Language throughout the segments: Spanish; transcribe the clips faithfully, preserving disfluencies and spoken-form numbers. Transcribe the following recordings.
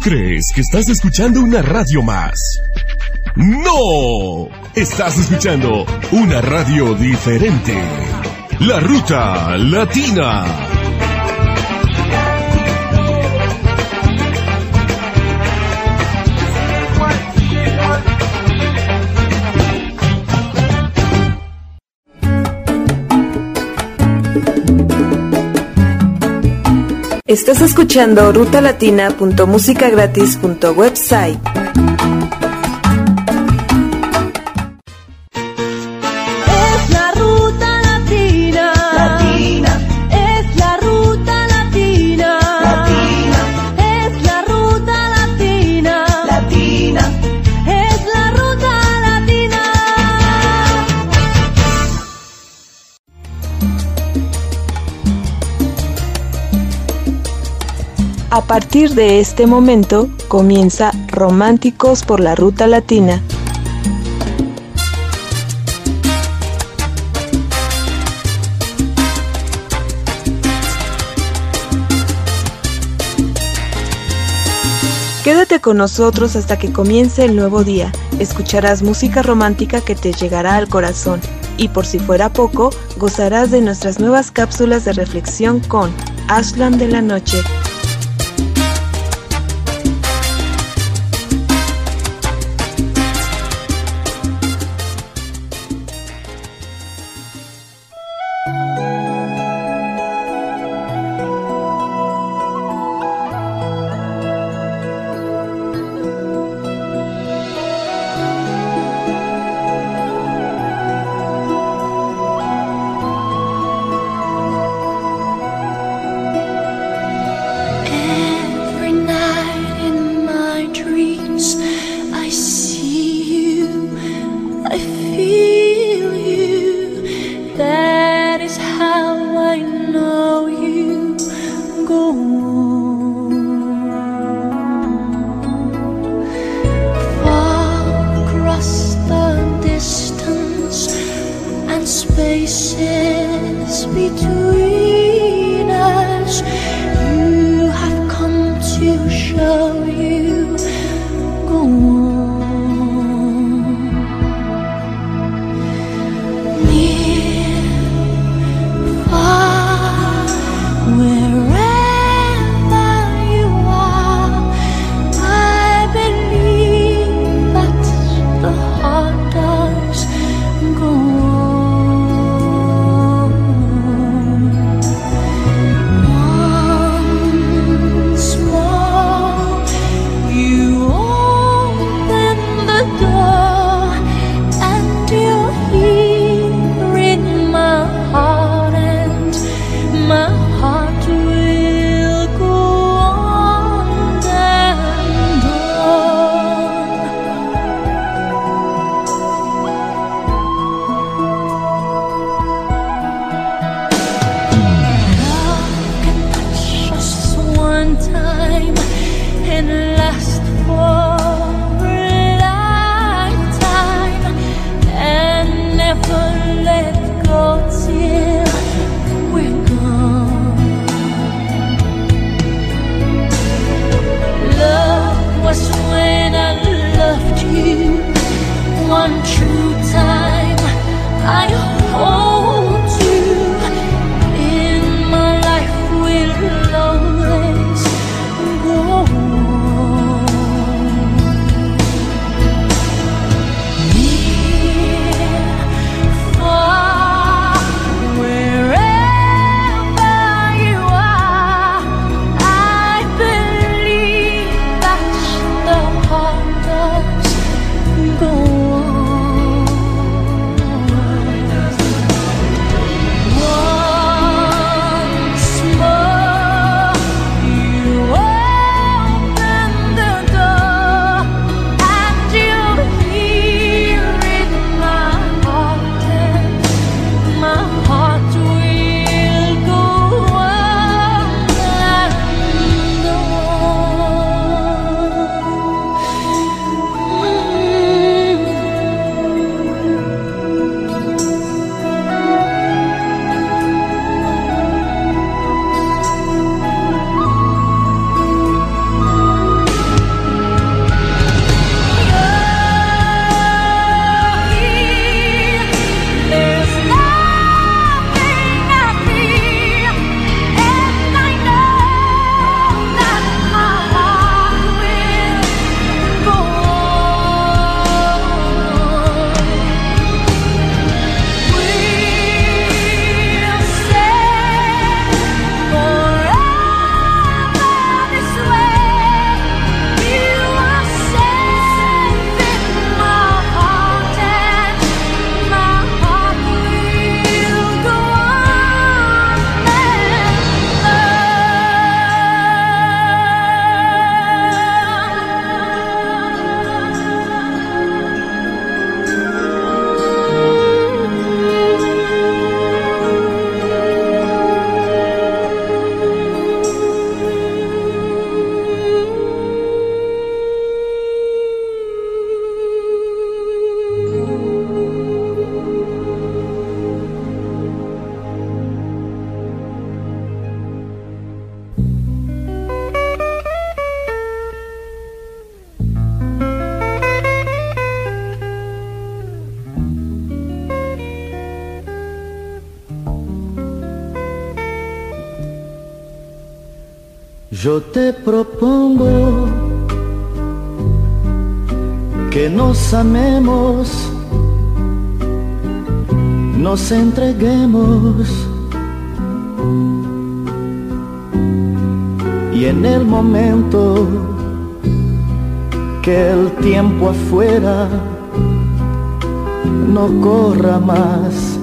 crees que estás escuchando una radio más? ¡No! Estás escuchando una radio diferente. La Ruta Latina. Estás escuchando ruta latina punto música gratis punto website. Es la ruta latina. Latina. Es la ruta latina. Latina. Es la ruta latina. Latina. Es la ruta latina. A partir de este momento comienza Románticos por la Ruta Latina. Quédate con nosotros hasta que comience el nuevo día. Escucharás música romántica que te llegará al corazón. Y por si fuera poco, gozarás de nuestras nuevas cápsulas de reflexión con Ashland de la Noche. Yo te propongo que nos amemos, nos entreguemos y en el momento que el tiempo afuera no corra más,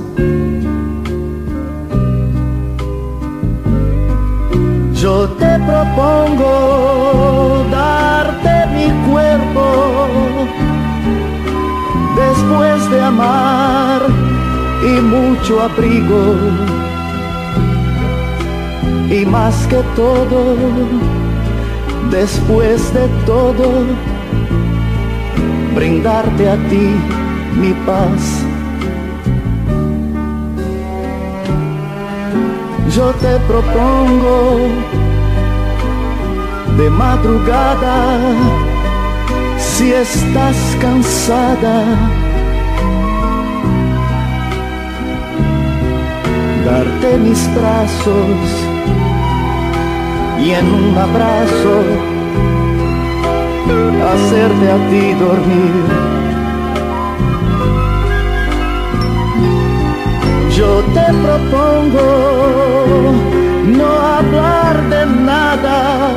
yo te propongo darte mi cuerpo después de amar y mucho abrigo, y más que todo, después de todo, brindarte a ti mi paz. Yo te propongo de madrugada, si estás cansada, darte mis brazos y en un abrazo hacerte a ti dormir. Yo te propongo no hablar de nada,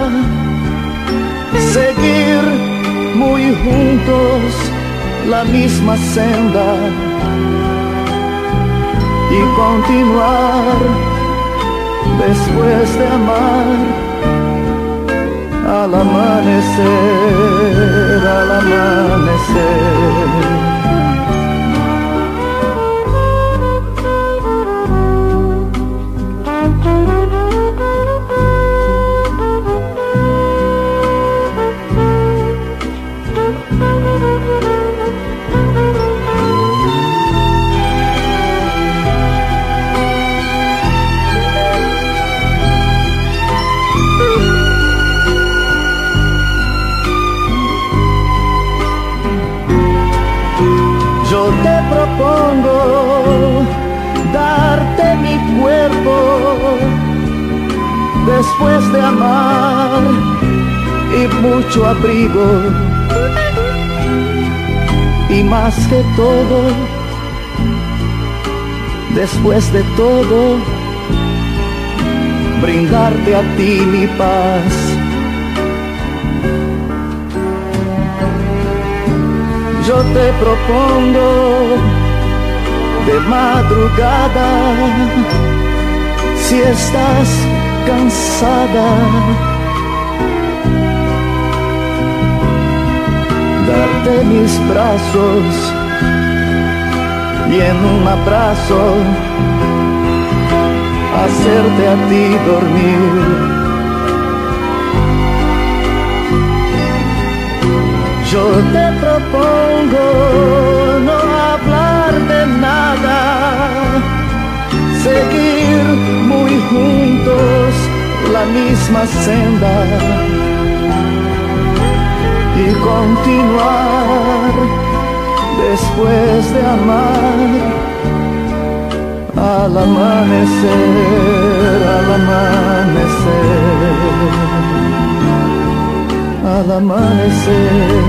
seguir muy juntos la misma senda y continuar después de amar al amanecer, al amanecer. Yo te propongo darte mi cuerpo después de amar y mucho abrigo, y más que todo, después de todo, brindarte a ti mi paz. Yo te propongo de madrugada, si estás cansada, darte mis brazos y en un abrazo hacerte a ti dormir. Yo te propongo no hablar de nada, seguir muy juntos la misma senda y continuar después de amar al amanecer, al amanecer, al amanecer.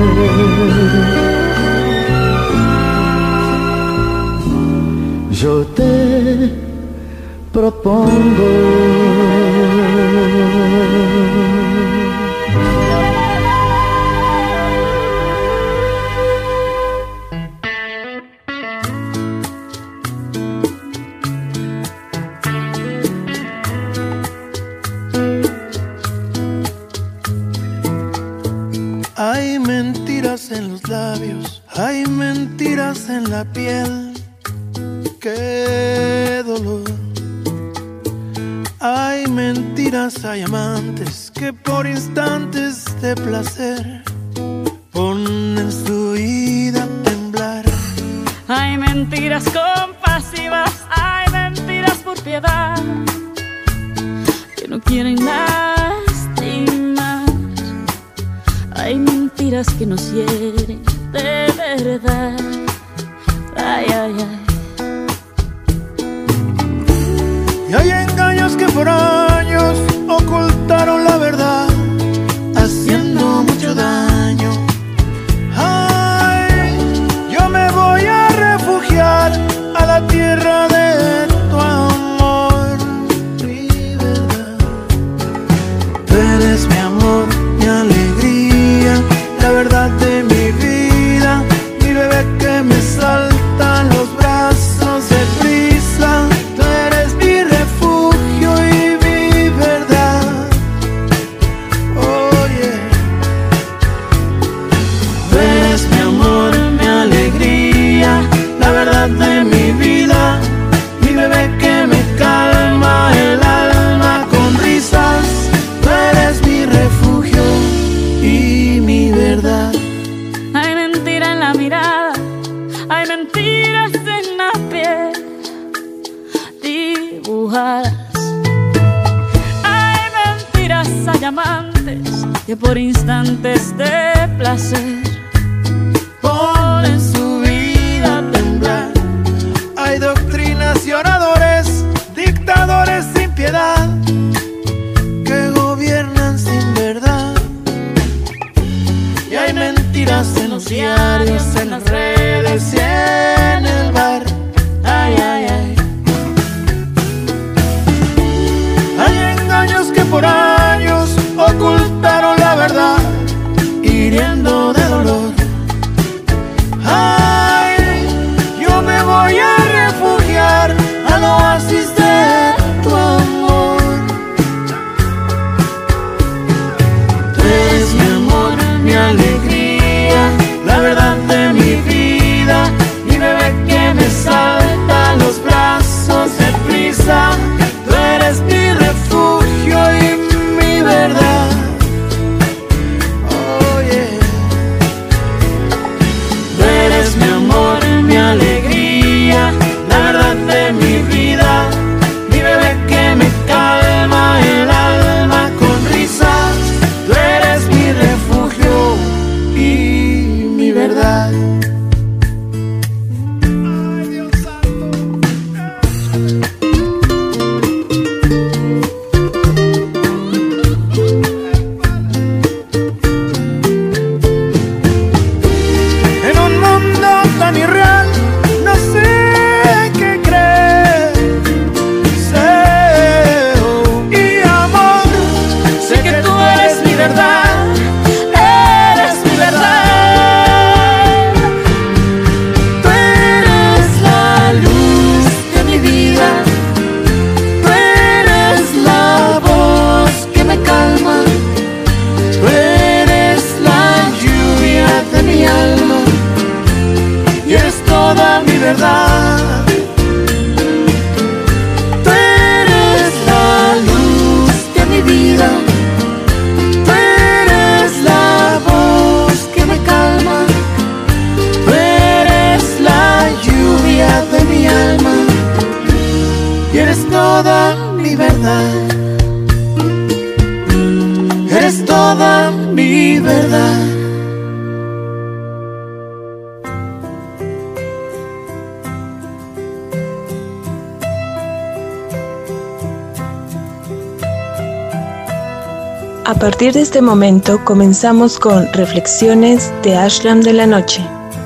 Yo te propongo hay mentiras en los labios, hay mentiras en la piel, qué dolor. Hay mentiras, hay amantes que por instantes de placer ponen su vida a temblar. Hay mentiras compasivas, hay mentiras por piedad, que no quieren lastimar. Hay mentiras que nos hieren de verdad. Ay, ay, ay. Y hay engaños que por años ocultaron la verdad. amantes que por instantes de placer ponen su vida a temblar. Hay doctrinas y oradores, dictadores sin piedad, que gobiernan sin verdad. Y hay mentiras en los diarios, en las redes y en el bar. Ay, ay, ay. Hay engaños que por años ocultaron la verdad, hiriendo de dolor. Ay, yo me voy a refugiar al oasis de tu amor. Tú eres mi amor, mi alegría, la verdad de mi vida, mi bebé que me salta a los brazos deprisa. Tú eres mi refugio y mi verdad. Oh yeah. Tú eres mi amor, mi alegría, la verdad de mi vida, mi bebé que me calma el alma con risas. Tú eres mi refugio y mi verdad. Ay, Dios santo. En un mundo tan irreal, no sé qué creer. Sé, oh, y amor, sé que tú eres mi verdad, eres mi verdad. Tú eres la luz de mi vida, tú eres la voz que me calma, tú eres la lluvia de mi alma y eres toda mi verdad. Tú eres la luz de mi vida, tú eres la voz que me calma, tú eres la lluvia de mi alma y eres toda mi verdad. Eres toda mi verdad. A partir de este momento comenzamos con Reflexiones de Ashram de la Noche.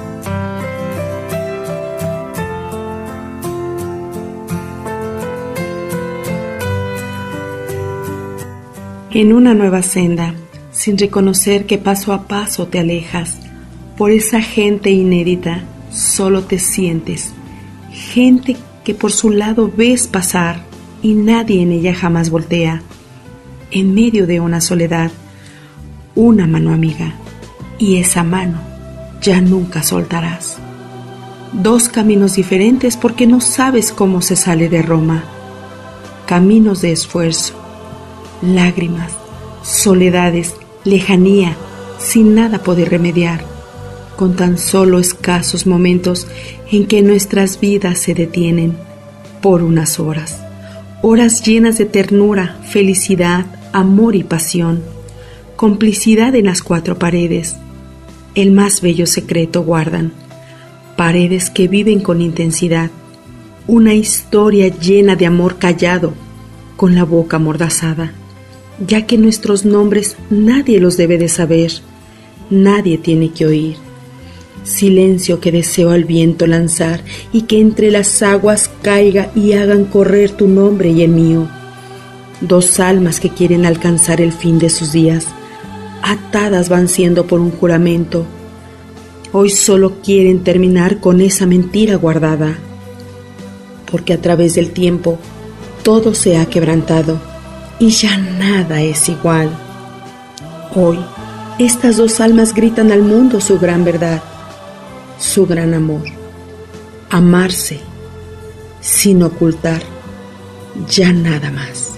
En una nueva senda, sin reconocer que paso a paso te alejas, por esa gente inédita solo te sientes, gente que por su lado ves pasar y nadie en ella jamás voltea. En medio de una soledad, una mano amiga, y esa mano ya nunca soltarás. Dos caminos diferentes porque no sabes cómo se sale de Roma. Caminos de esfuerzo, lágrimas, soledades, lejanía, sin nada poder remediar, con tan solo escasos momentos en que nuestras vidas se detienen por unas horas. Horas llenas de ternura, felicidad, amor y pasión, complicidad en las cuatro paredes. El más bello secreto guardan, paredes que viven con intensidad, una historia llena de amor callado, con la boca amordazada, ya que nuestros nombres nadie los debe de saber, nadie tiene que oír. Silencio que deseo al viento lanzar y que entre las aguas caiga y hagan correr tu nombre y el mío. Dos almas que quieren alcanzar el fin de sus días, atadas van siendo por un juramento. Hoy solo quieren terminar con esa mentira guardada, porque a través del tiempo todo se ha quebrantado y ya nada es igual. Hoy estas dos almas gritan al mundo su gran verdad, su gran amor, amarse sin ocultar ya nada más.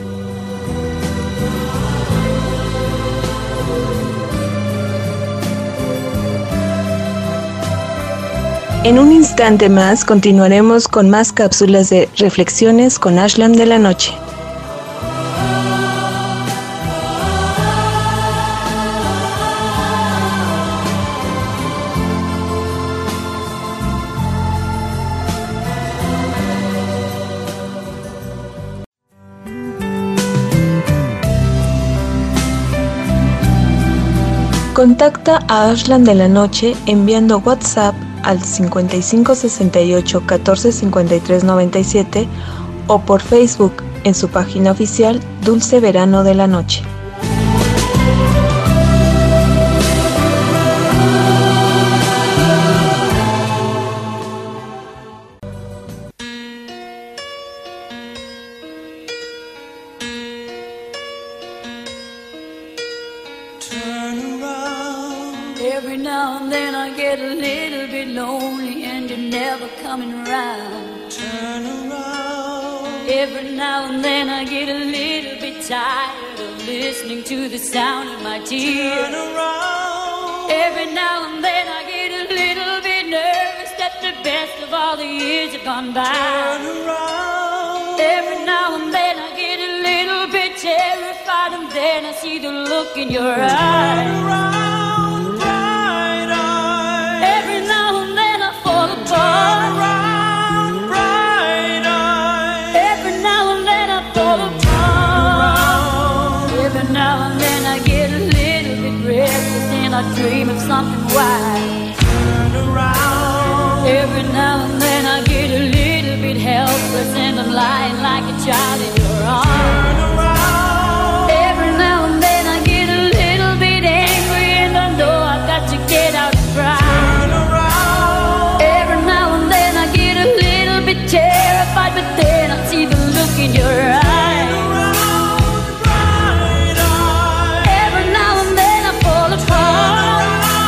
En un instante más continuaremos con más cápsulas de Reflexiones con Ashram de la Noche. Contacta a Ashland de la Noche enviando WhatsApp al cincuenta y cinco sesenta y ocho catorce cincuenta y tres noventa y siete o por Facebook en su página oficial Dulce Verano de la Noche. Every now and then I get a little bit lonely and you're never coming around. Turn around. Every now and then I get a little bit tired of listening to the sound of my tears. Turn around. Every now and then I get a little bit nervous that the best of all the years have gone by. Turn around. Every now and then I get a little bit terrified and then I see the look in your eyes. Turn around. Turn around, bright eyes. Every now and then I fall apart. Every now and then I get a little bit restless and I dream of something wild. Turn around. Every now and then I get a little bit helpless and I'm lying like a child in your arms. Turn around. Every now and then I get a little bit angry and I know I've got to get out and cry. Terrified, but then I see the look in your eyes. Every now and then I fall apart.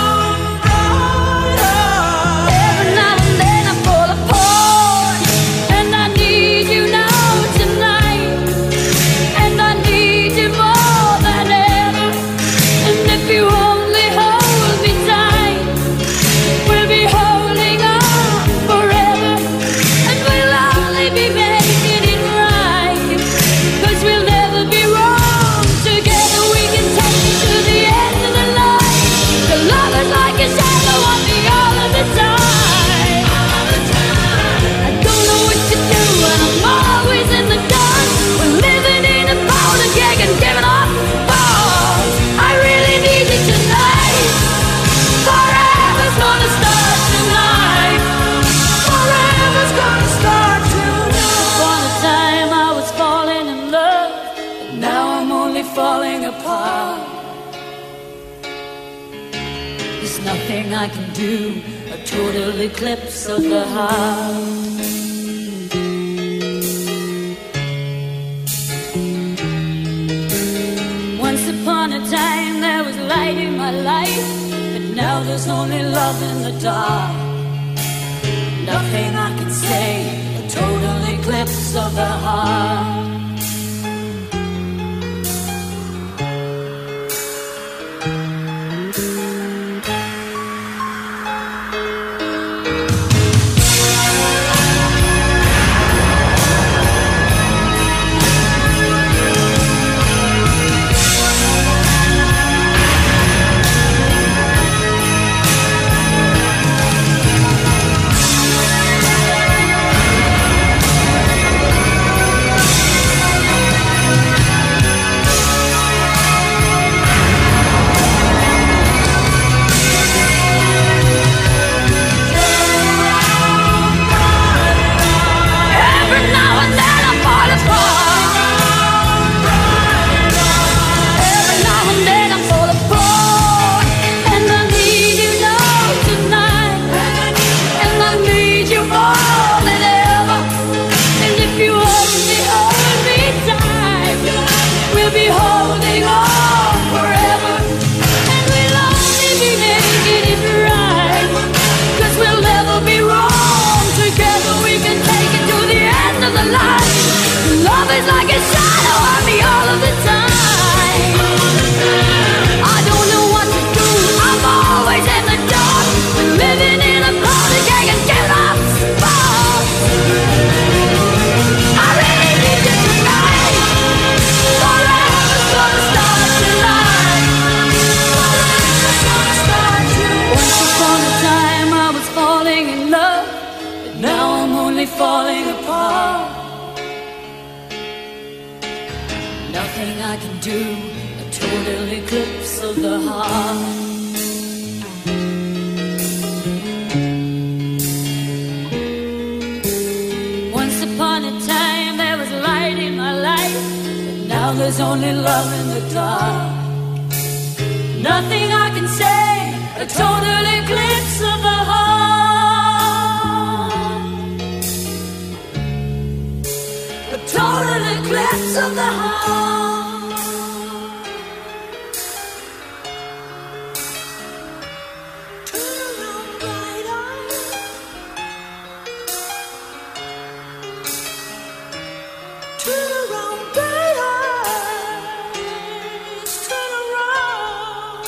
Every now and then I fall apart. And I need you now tonight. And I need you more than ever. And if you only hold me tight, we'll be holding on forever. Be making it right, 'cause we'll never be wrong. Together we can take it to the end of the line. The love is like a shadow on me all of the time. I don't know what to do and I'm always in the dark. We're living in a powder keg and giving off balls. I really need you tonight. Forever's gonna start tonight. Forever's gonna start tonight. Falling apart. There's nothing I can do, a total eclipse of the heart. Once upon a time there was light in my life, but now there's only love in the dark. Nothing I can say, a total eclipse of the heart. Falling apart. Nothing I can do, a total eclipse of the heart. there's only love in the dark. Nothing I can say, a total eclipse of the heart. A total eclipse of the heart. Turn around, bright eyes. Turn around, bright eyes. Turn around.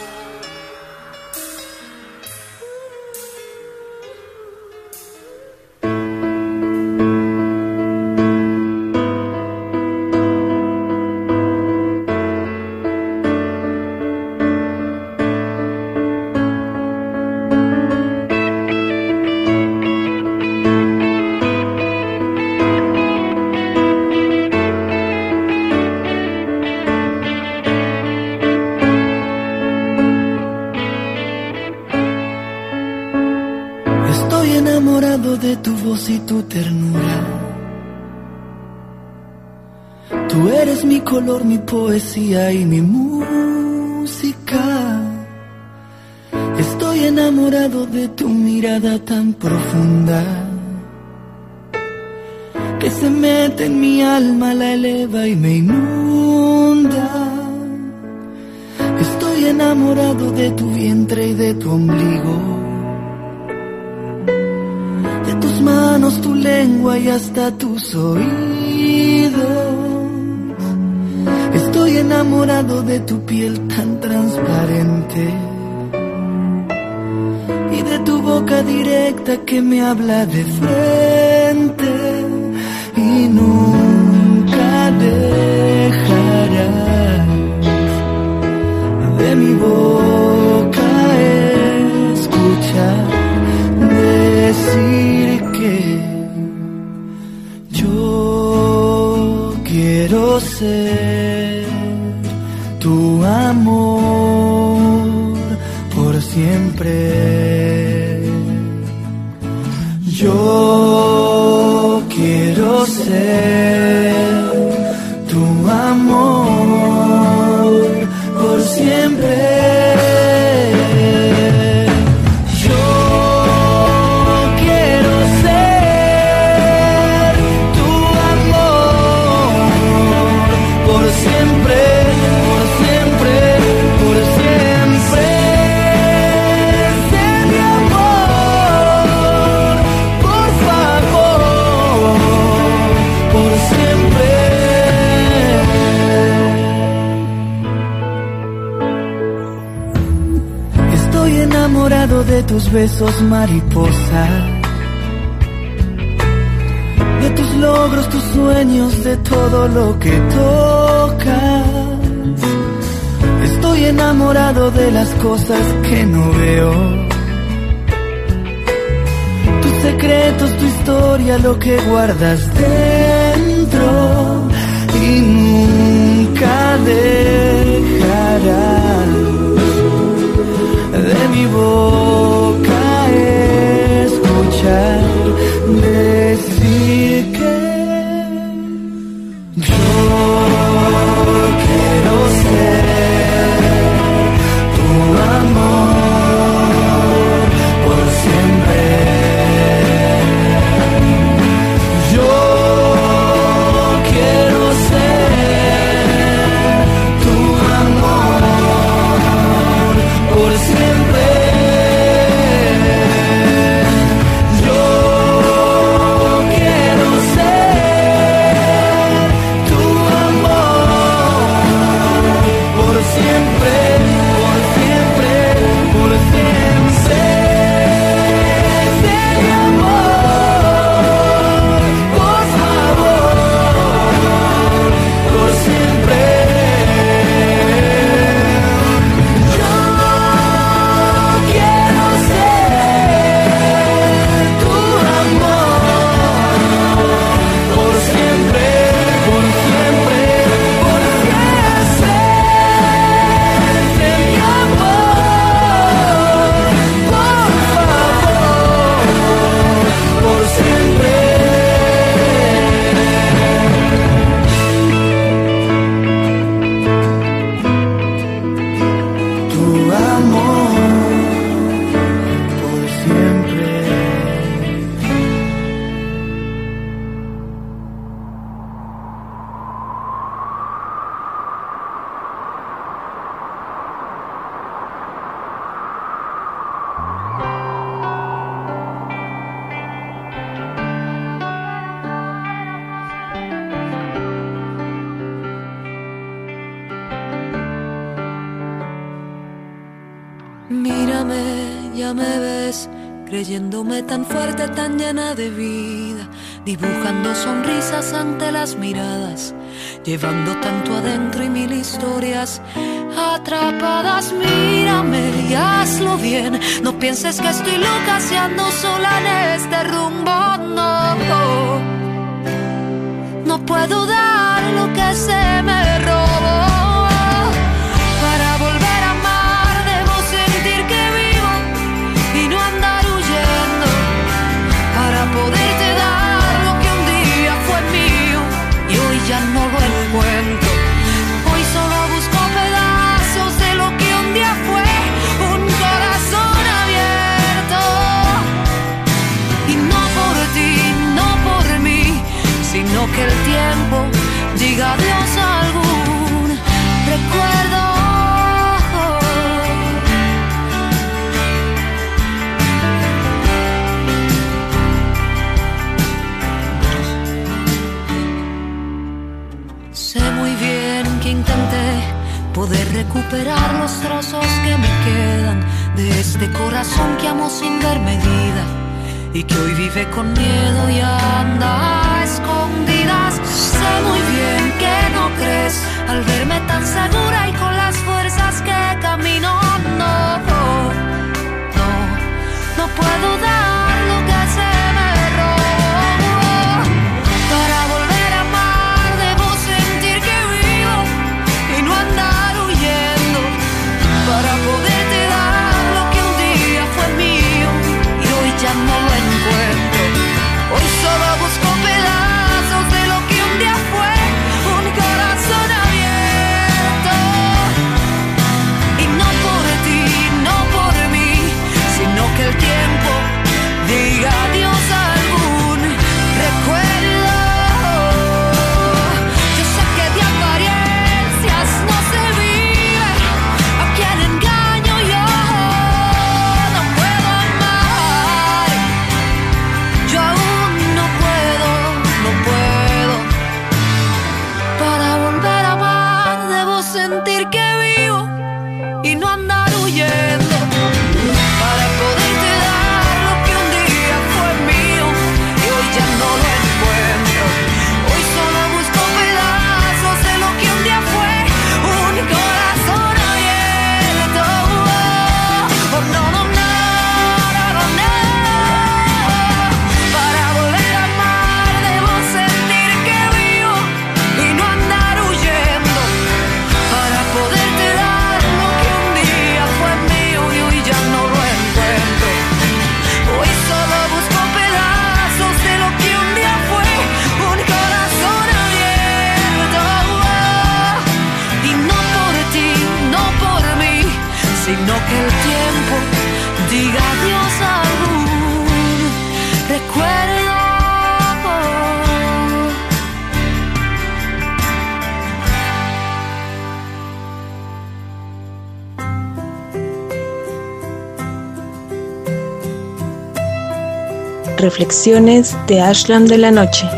Estoy enamorado de tu voz y tu ternura. Tú eres mi color, mi poesía y mi música. Estoy enamorado de tu mirada tan profunda, que se mete en mi alma, la eleva y me inunda. Estoy enamorado de tu vientre y de tu ombligo, de tus manos, tu lengua y hasta tus oídos. Estoy enamorado de tu piel tan transparente y de tu boca directa que me habla de frente y nunca dejarás de mi boca escuchar decir que yo quiero ser tu amor por siempre. Yo quiero ser tu amor por siempre. De tus besos mariposa, de tus logros, tus sueños, de todo lo que tocas. Estoy enamorado de las cosas que no veo, tus secretos, tu historia, lo que guardas dentro y nunca dejarás de mi boca escuchar decir que yo quiero ser tu amor por siempre. Yo quiero ser tu Mírame, ya me ves, creyéndome tan fuerte, tan llena de vida, dibujando sonrisas ante las miradas, llevando tanto adentro y mil historias atrapadas. Mírame y hazlo bien, no pienses que estoy loca si ando sola en este rumbo, no. No puedo dar lo que se me robó. Para volver a amar debo sentir que vivo y no andar huyendo. Para poderte dar lo que un día fue mío y hoy ya no lo encuentro. Hoy solo busco pedazos de lo que un día fue, un corazón abierto. Y no por ti, no por mí, sino que el tiempo diga adiós a algún recuerdo. Sé muy bien que intenté poder recuperar los trozos que me quedan de este corazón que amo sin ver medida y que hoy vive con miedo y anda a escondidas. Sé muy bien que no crees al verme tan segura y con las fuerzas que camino. No, no, no puedo dar lo que se me robó. Para volver a amar debo sentir que vivo y no andar huyendo. Para poderte dar lo que un día fue mío y hoy ya no lo encuentro. Hoy solo busco pedazos de lo que un día fue, un corazón abierto. Y no por ti, no por mí, sino que el tiempo diga adiós a algún recuerdo. Yo sé que de apariencias no se vive, a quien engaño yo no puedo amar. Yo aún no puedo, no puedo. Para volver a amar debo sentir que vivo y no andar huyendo. Para poderte dar lo que un día fue mío y hoy ya no lo encuentro. Hoy solo busco pedazos de lo que un día fue, un corazón abierto. Oh, no, no, no, no, no. Para volver a amar debo sentir que vivo y no andar huyendo. Para poderte dar lo que un día fue mío y hoy ya no lo encuentro. Hoy solo busco pedazos de lo que un día fue, un corazón abierto. Y no por ti, no por mí, sino que el tiempo diga adiós a algún recuerdo. Reflexiones de Ashlam de la noche.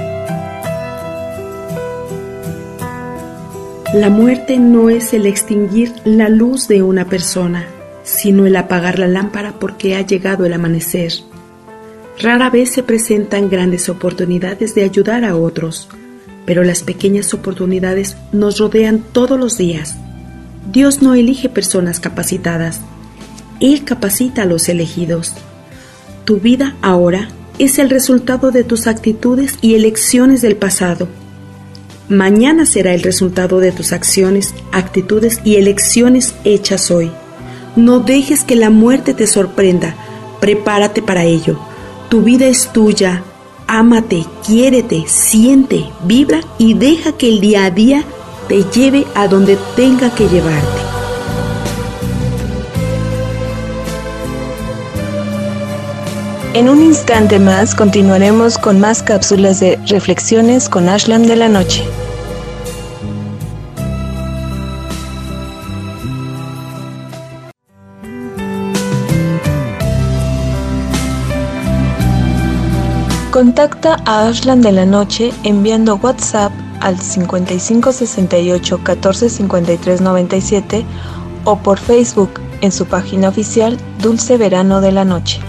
La muerte no es el extinguir la luz de una persona, sino el apagar la lámpara porque ha llegado el amanecer. Rara vez se presentan grandes oportunidades de ayudar a otros, pero las pequeñas oportunidades nos rodean todos los días. Dios no elige personas capacitadas, Él capacita a los elegidos. Tu vida ahora es el resultado de tus actitudes y elecciones del pasado. Mañana será el resultado de tus acciones, actitudes y elecciones hechas hoy. No dejes que la muerte te sorprenda, prepárate para ello. Tu vida es tuya, ámate, quiérete, siente, vibra y deja que el día a día te lleve a donde tenga que llevarte. En un instante más continuaremos con más cápsulas de Reflexiones con Ashlam de la noche. Contacta a Ashlam de la noche enviando WhatsApp al cincuenta y cinco sesenta y ocho catorce cincuenta y tres noventa y siete o por Facebook en su página oficial Dulce Verano de la Noche.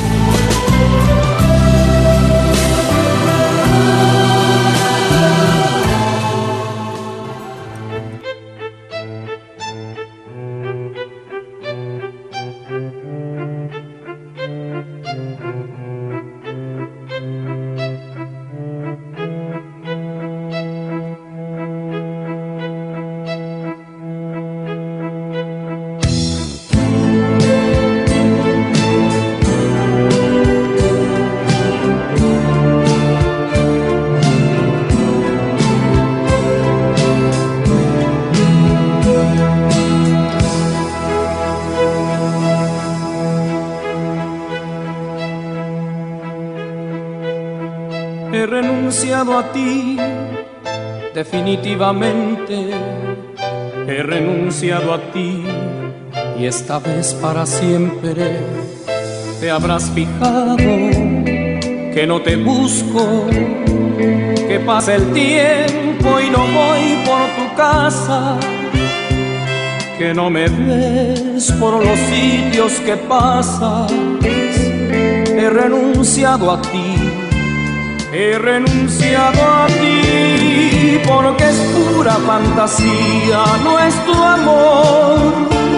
He renunciado a ti, definitivamente. He renunciado a ti y esta vez para siempre. Te habrás fijado que no te busco, que pasa el tiempo y no voy por tu casa, que no me ves por los sitios que pasas. He renunciado a ti. He renunciado a ti porque es pura fantasía nuestro amor,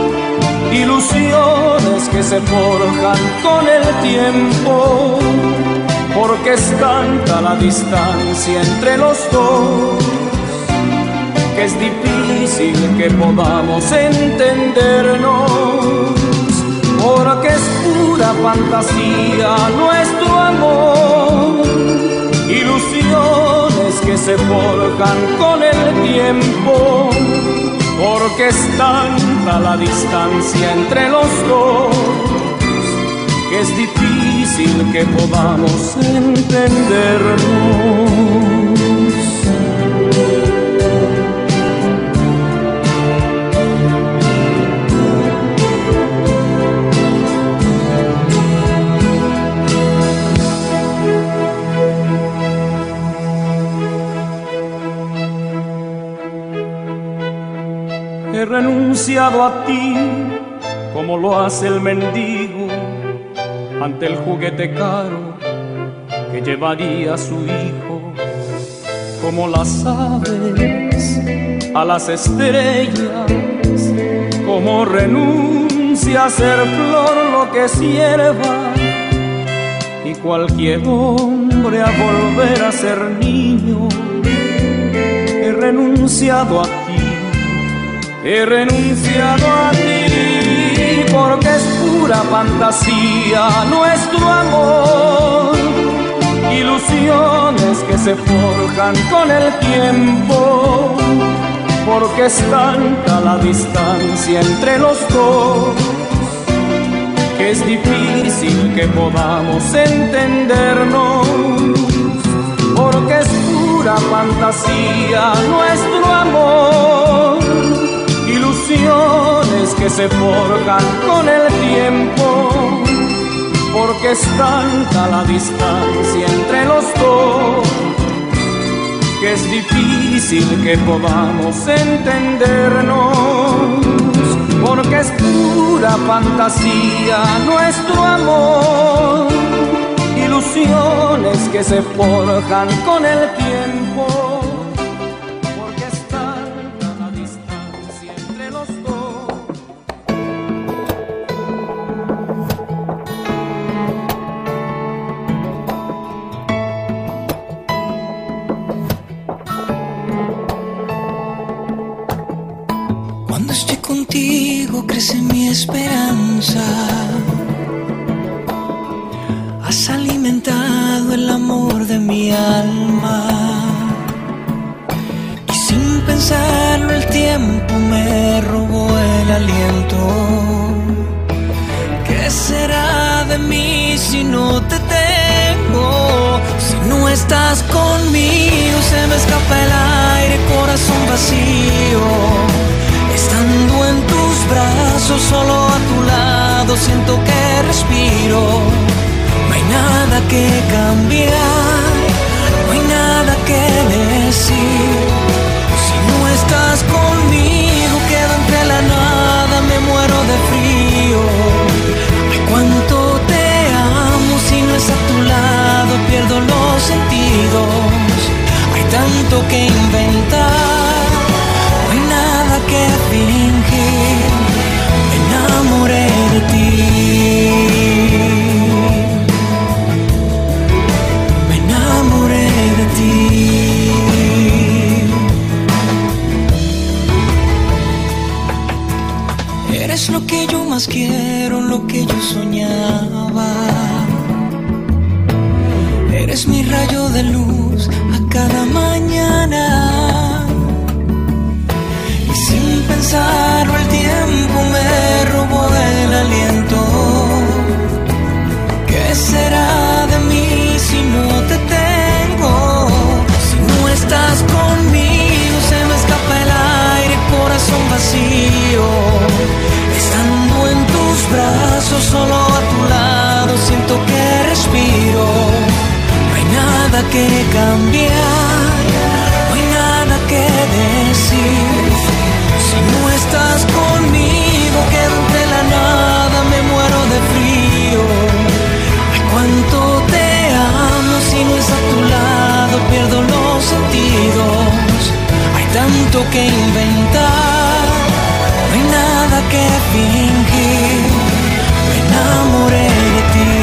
ilusiones que se forjan con el tiempo, porque es tanta la distancia entre los dos que es difícil que podamos entendernos, porque es pura fantasía nuestro amor, ilusiones que se forjan con el tiempo, porque es tanta la distancia entre los dos que es difícil que podamos entendernos. He renunciado a ti como lo hace el mendigo ante el juguete caro que llevaría a su hijo, como las aves a las estrellas, como renuncia a ser flor lo que es hierba, y cualquier hombre a volver a ser niño. He renunciado a ti. He renunciado a ti porque es pura fantasía nuestro amor, ilusiones que se forjan con el tiempo, porque es tanta la distancia entre los dos que es difícil que podamos entendernos, porque es pura fantasía nuestro amor, ilusiones que se forjan con el tiempo, porque es tanta la distancia entre los dos que es difícil que podamos entendernos, porque es pura fantasía nuestro amor, ilusiones que se forjan con el tiempo. Crece mi esperanza, has alimentado el amor de mi alma, y sin pensarlo el tiempo me robó el aliento. ¿Qué será de mí si no te tengo? Si no estás conmigo se me escapa el aire, corazón vacío. Estando en tus brazos, solo a tu lado, siento que respiro. No hay nada que cambiar, no hay nada que decir. Si no estás conmigo, quedo entre la nada, me Eres lo que yo más quiero, lo que yo soñaba. Eres mi rayo de luz a cada mañana. Y sin pensarlo el tiempo me robó el aliento. ¿Qué será de mí si no te tengo? Si no estás conmigo se me escapa el aire, corazón vacío. Estando en tus brazos, solo a tu lado, siento que respiro. No hay nada que cambiar, no hay nada que decir. Si no estás conmigo, quedo entre la nada, me muero de frío. Ay, cuánto te amo, si no es a tu lado, pierdo los sentidos. Hay tanto que inventar, no hay nada que fingir. Me enamoré de ti.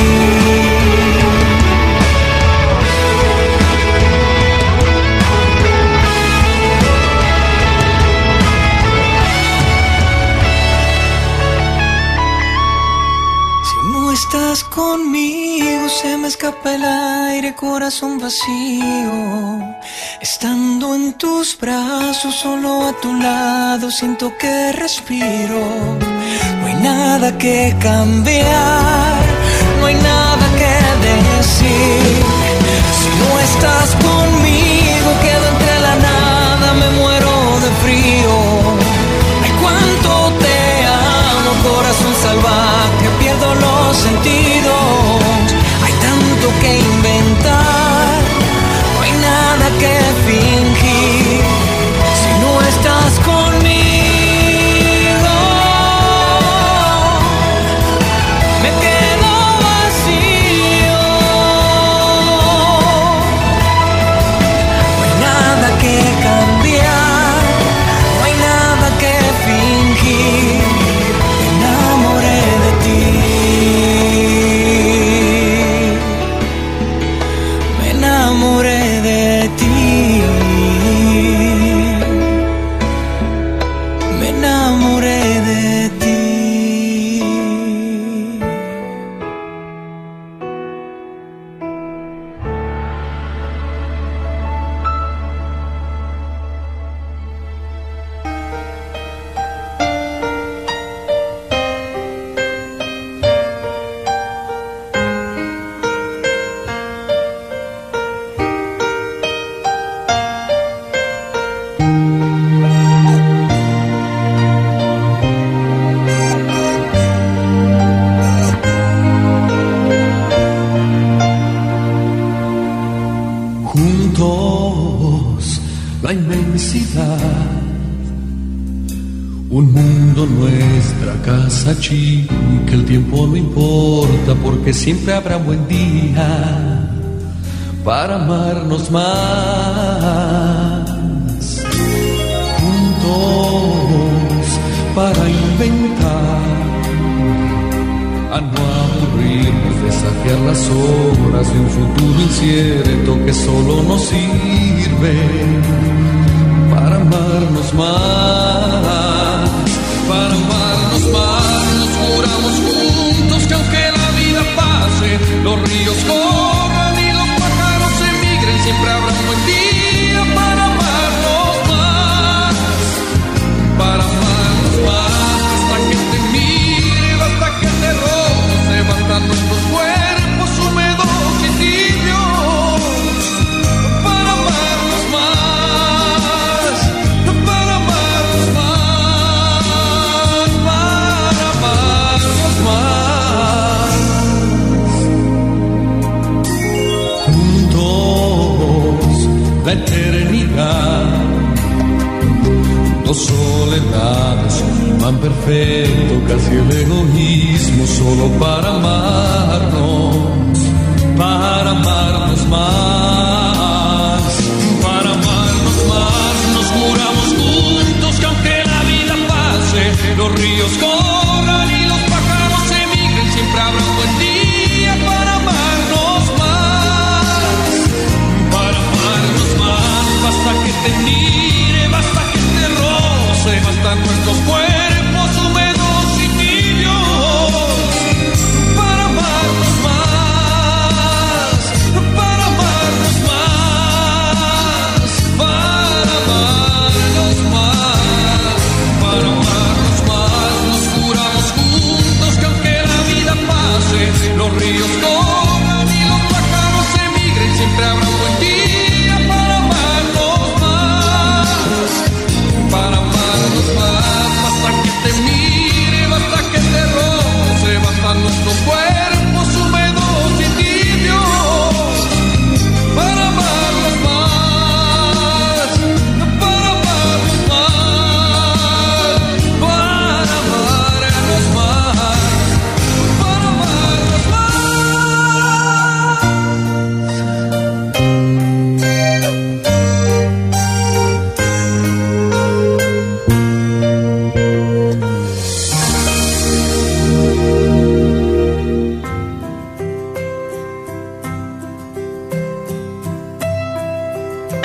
Estás conmigo, se me escapa el aire, corazón vacío. Estando en tus brazos, solo a tu lado, siento que respiro. No hay nada que cambiar, no hay nada que decir. Si no estás conmigo, quedo entre la nada, me muero de frío. Ay, cuánto te amo, corazón salvaje, pierdo los sentidos. Hay tanto que inventar, no hay nada que fingir. Si no estás conmigo, me quedo vacío. No hay nada que cambiar, no hay nada que fingir. Me enamoré de ti. Me enamoré de ti. Me enamoré de ti. Juntos, la inmensidad, un mundo, nuestra casa chica, el tiempo no importa porque siempre habrá buen día para amarnos más. Juntos, para inventar, a no aburrirnos, desafiar las horas de un futuro incierto que solo nos sirve para amarnos más, para amarnos más. Nos juramos juntos que aunque la vida pase, los ríos corran y los pájaros emigren, siempre habrá un buen día para amarnos más, para amarnos más. Hasta que te mire, hasta que te roce, bastan nuestros cuerpos húmedos y tibios para amarnos más, para amarnos más, para amarnos más. Juntos, la eternidad, dos soledades, un imán perfecto, casi el egoísmo, solo para amarnos, para amarnos más, para amarnos más. Nos juramos juntos que aunque la vida pase, los ríos corran y los pájaros emigren, siempre habrá un buen día para amarnos más, para amarnos más. Basta que te mire, basta que te roce, bastan nuestros cuerpos húmedos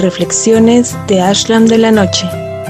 Reflexiones de Ashram de la Noche.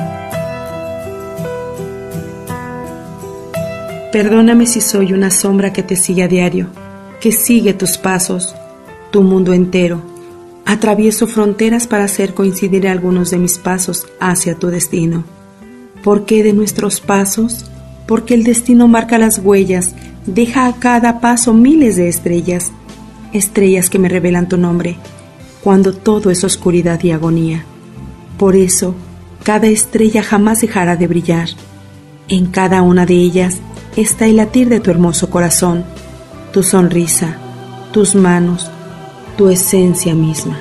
Perdóname si soy una sombra que te sigue a diario, que sigue tus pasos, tu mundo entero. Atravieso fronteras para hacer coincidir algunos de mis pasos hacia tu destino. ¿Por qué de nuestros pasos? Porque el destino marca las huellas, deja a cada paso miles de estrellas, estrellas que me revelan tu nombre, cuando todo es oscuridad y agonía. Por eso, cada estrella jamás dejará de brillar. En cada una de ellas está el latir de tu hermoso corazón, tu sonrisa, tus manos, tu esencia misma.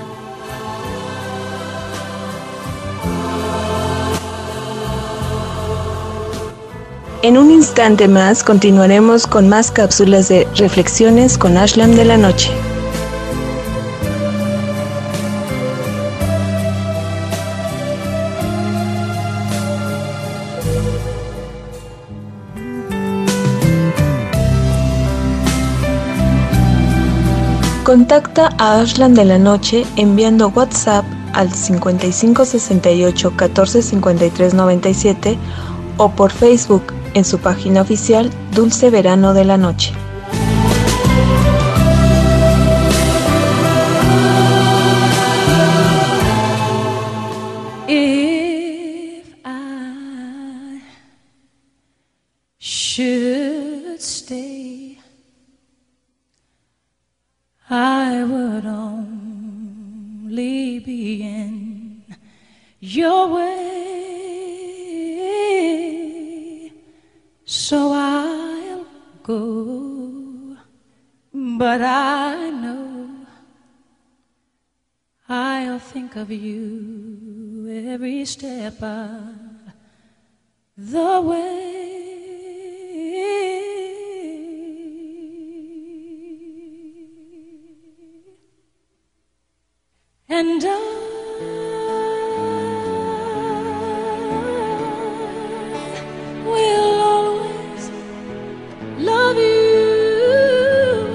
En un instante más continuaremos con más cápsulas de Reflexiones con Ashram de la Noche. Contacta a Ashram de la Noche enviando WhatsApp al cincuenta y cinco sesenta y ocho catorce cincuenta y tres noventa y siete o por Facebook en su página oficial Dulce Verano de la Noche. If I should stay, I would only be in your way, so I'll go, but I know I'll think of you every step of the way. And I will always love you,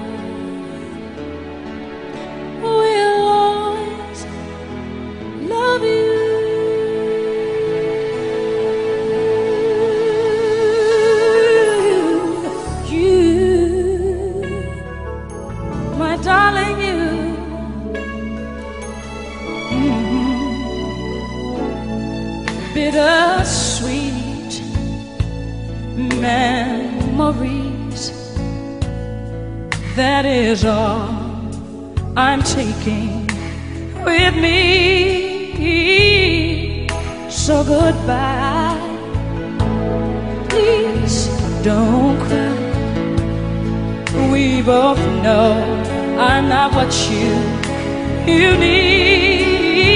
will always love you. You, my darling, you. Bittersweet memories, that is all I'm taking with me. So goodbye, please don't cry. We both know I'm not what you, you need.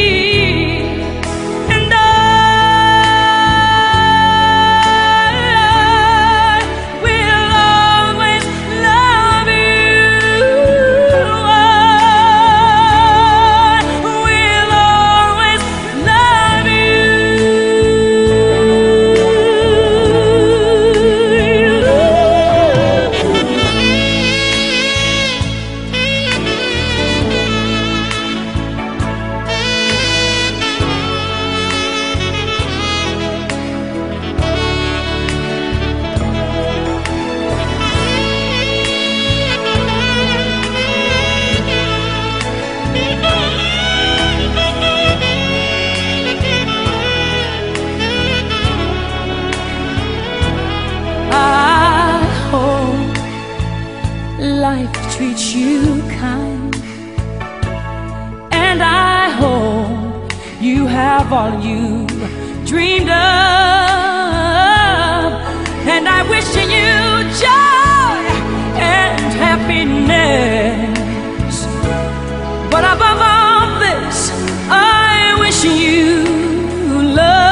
Life treats you kind, and I hope you have all you dreamed of, and I wish you joy and happiness, but above all this I wish you love.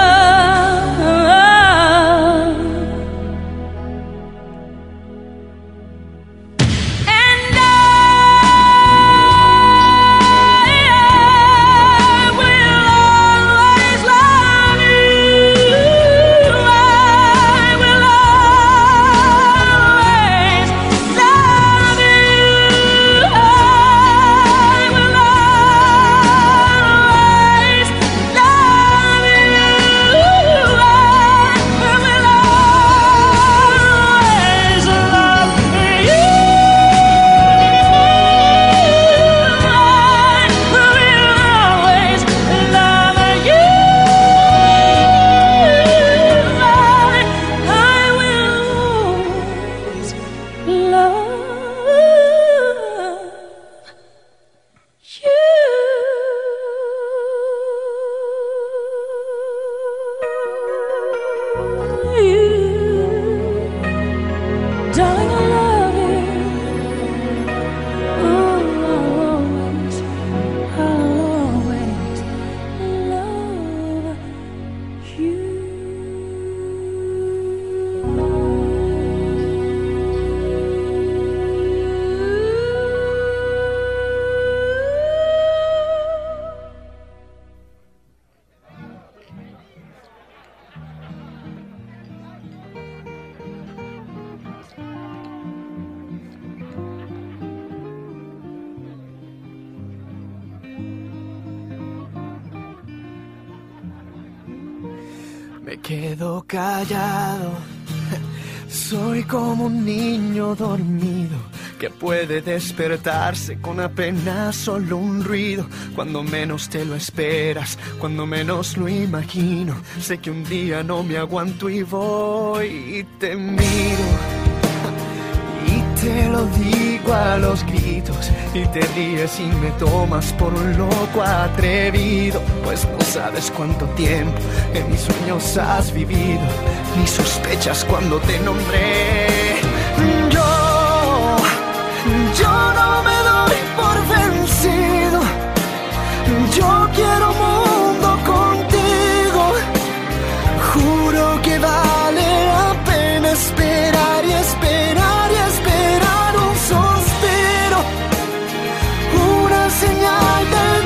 me quedo callado. Soy como un niño dormido que puede despertarse con apenas solo un ruido. Cuando menos te lo esperas, cuando menos lo imagino, sé que un día no me aguanto y voy y te miro. Y te lo digo a los gritos y te ríes y me tomas por un loco atrevido. Pues no sabes cuánto tiempo en mis sueños has vivido, ni sospechas cuando te nombré. Yo, yo no me doy por vencido. Yo quiero un mundo contigo. Juro que vale la pena esperar y esperar y esperar un suspiro, una señal del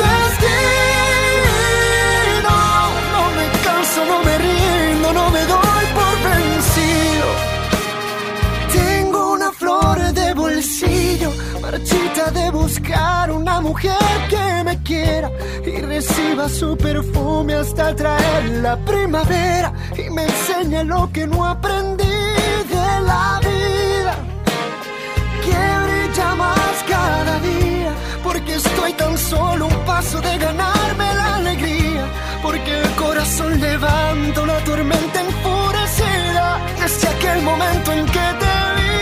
destino. No me canso, no me rindo, no me doy por vencido. Tengo una flor de bolsillo, marchita de buscar una mujer que me quiera y reciba su perfume hasta traer la primavera y me enseñe lo que no aprendí de la vida, que brilla más cada día, porque estoy tan solo un paso de ganarme la alegría, porque el corazón levanta una tormenta enfurecida desde aquel momento en que te vi.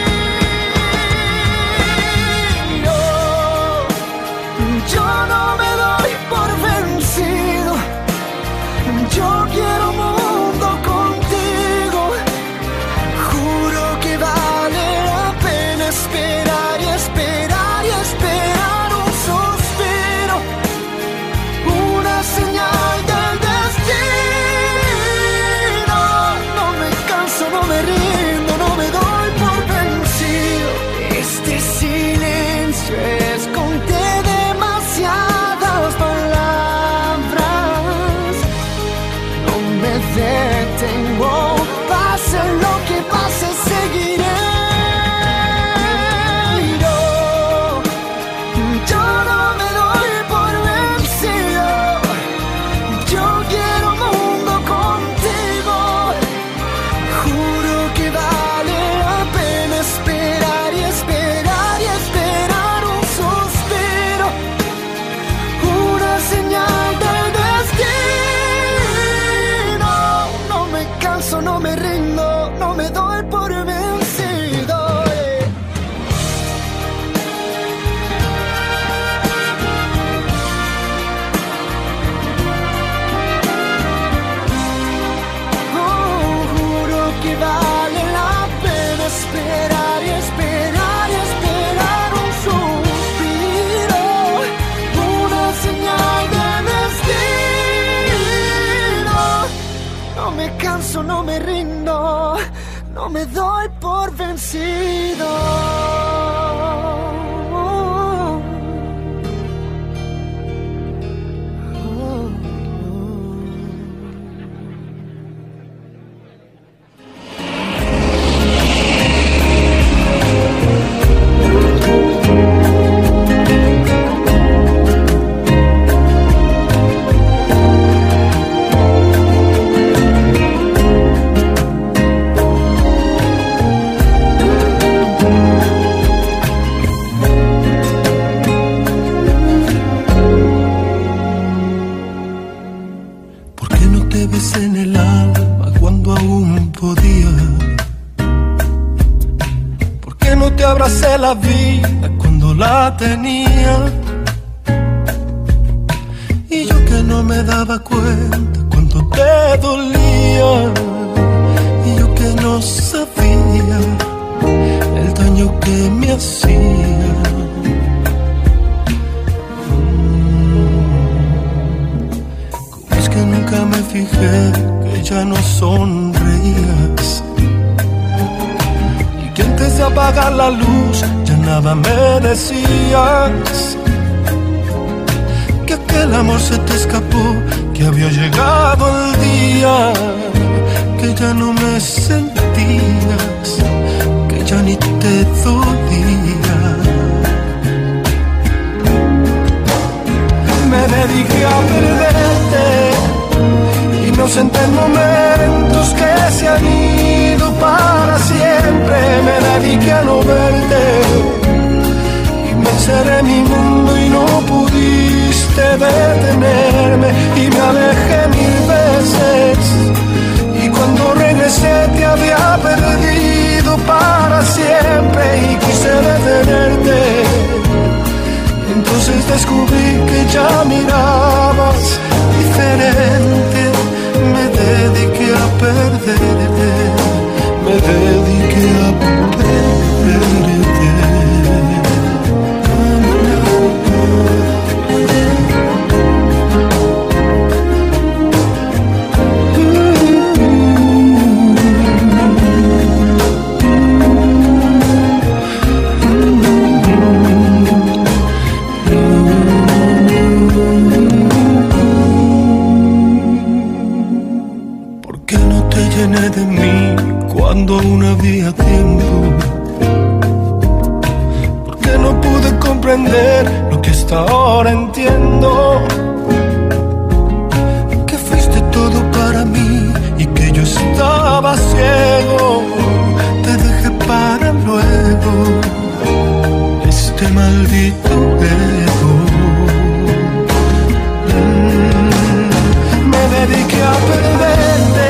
Yo no me doy por vencido. Yo quiero un mundo contigo. Juro que vale la pena esperar y esperar y esperar un suspiro, una señal del destino. No me canso, no me rindo, no me doy por vencido. Este silencio es contigo. Detengo, pase lo que pase, seguiré. Yo, yo no me doy por vencido. Yo quiero un mundo contigo. Juro que vale la pena esperar y esperar y esperar un suspiro, una señal del destino. No me rindo, no me doy por vencido. Eh. Oh, juro que vale la pena esperar y esperar y esperar un suspiro, una señal de destino. No me canso, no me rindo, no me doy por vencido. En el alma cuando aún podía. ¿Por qué no te abracé la vida cuando la tenía? Y yo que no me daba cuenta cuánto te dolía, y yo que no sabía el daño que me hacía. Nunca me fijé que ya no sonreías, y que antes de apagar la luz ya nada me decías, que aquel amor se te escapó, que había llegado el día, que ya no me sentías, que ya ni te dolía. Me dediqué a perderte y inocente en momentos que se han ido para siempre. Me dediqué a no verte y me encerré en mi mundo y no pudiste detenerme, y me alejé mil veces, y cuando regresé te había perdido para siempre y quise detenerte. Entonces descubrí que ya mirabas diferente. Me dediqué a perderte, me dediqué a perderte. De mí cuando aún había tiempo, porque no pude comprender lo que hasta ahora entiendo, que fuiste todo para mí y que yo estaba ciego. Te dejé para luego, este maldito ego. mm, me dediqué a perderte,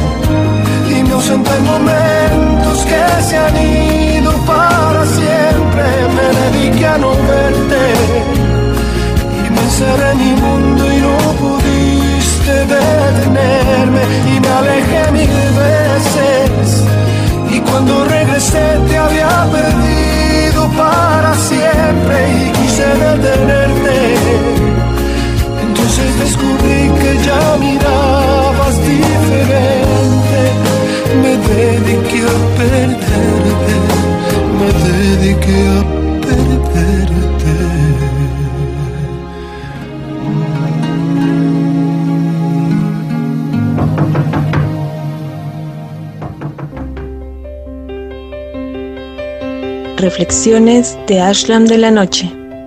en momentos que se han ido para siempre. Me dediqué a no verte y me encerré en mi mundo y no pudiste detenerme, y me alejé mil veces, y cuando regresé te había perdido para siempre y quise detenerte. Entonces descubrí que ya mirabas diferente. Me dediqué a perderte, me dediqué a perderte. Reflexiones de Ashlam de la noche.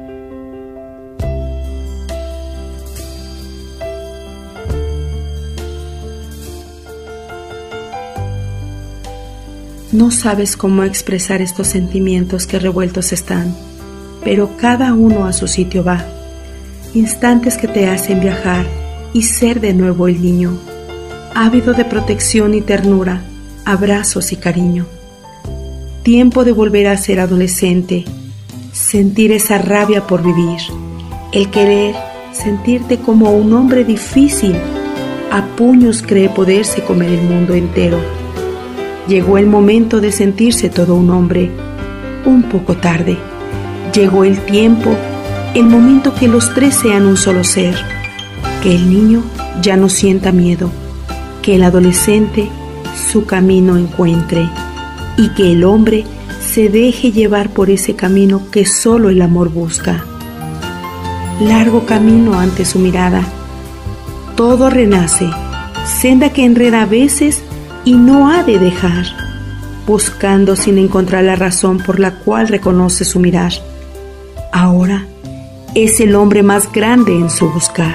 No sabes cómo expresar estos sentimientos que revueltos están, pero cada uno a su sitio va. Instantes que te hacen viajar y ser de nuevo el niño, ávido de protección y ternura, abrazos y cariño. Tiempo de volver a ser adolescente, sentir esa rabia por vivir, el querer sentirte como un hombre difícil, a puños cree poderse comer el mundo entero. Llegó el momento de sentirse todo un hombre, un poco tarde. Llegó el tiempo, el momento que los tres sean un solo ser, que el niño ya no sienta miedo, que el adolescente su camino encuentre y que el hombre se deje llevar por ese camino que solo el amor busca. Largo camino ante su mirada, todo renace, senda que enreda a veces y no ha de dejar, buscando sin encontrar la razón por la cual reconoce su mirar. Ahora es el hombre más grande en su buscar.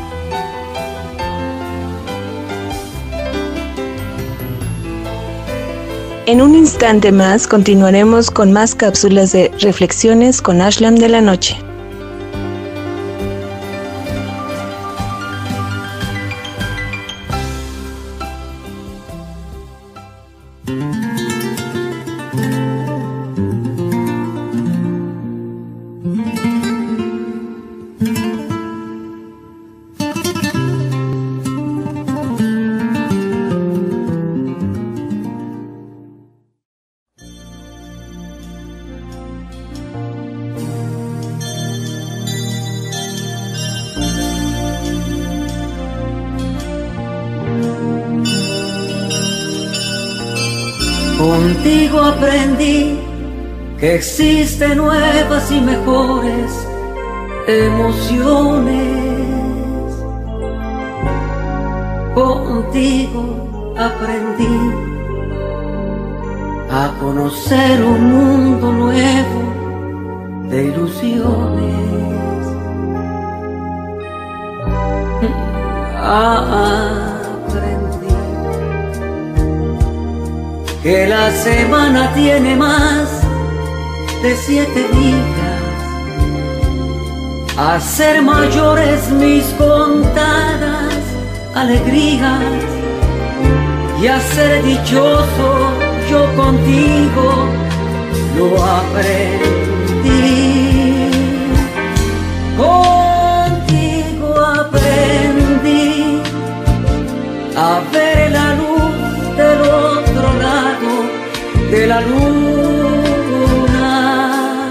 En un instante más continuaremos con más cápsulas de Reflexiones con Ashlam de la noche. Contigo aprendí que existen nuevas y mejores emociones. Contigo aprendí a conocer un mundo nuevo de ilusiones. Aprendí que la semana tiene más de siete días, hacer mayores mis contadas alegrías y a ser dichoso yo contigo lo aprendí. Contigo aprendí a ver la luz del otro lado de la luna.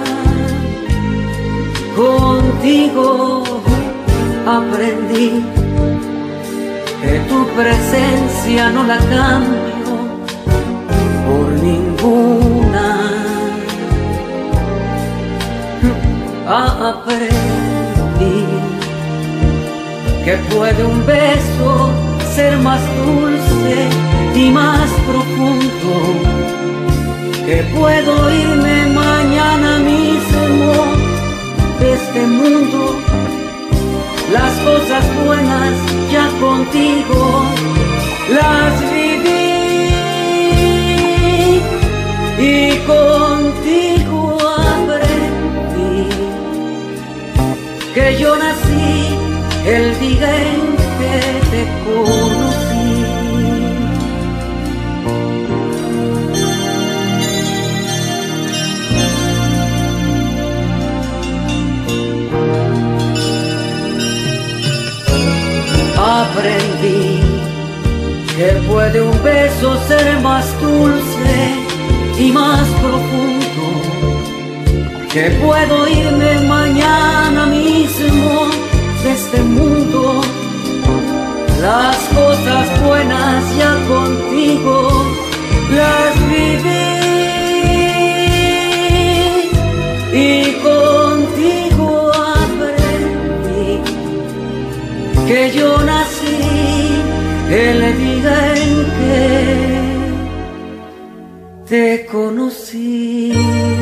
Contigo aprendí que tu presencia no la cambio por ninguna. Aprendí que puede un beso ser más dulce y más profundo, que puedo irme mañana mismo de este mundo. Las cosas buenas ya contigo las viví y contigo aprendí que yo nací el día en que te conocí. Aprendí que puede un beso ser más dulce y más profundo, que puedo irme mañana mismo de este mundo. Las cosas buenas ya contigo las viví y contigo aprendí que yo nací el día en que te conocí.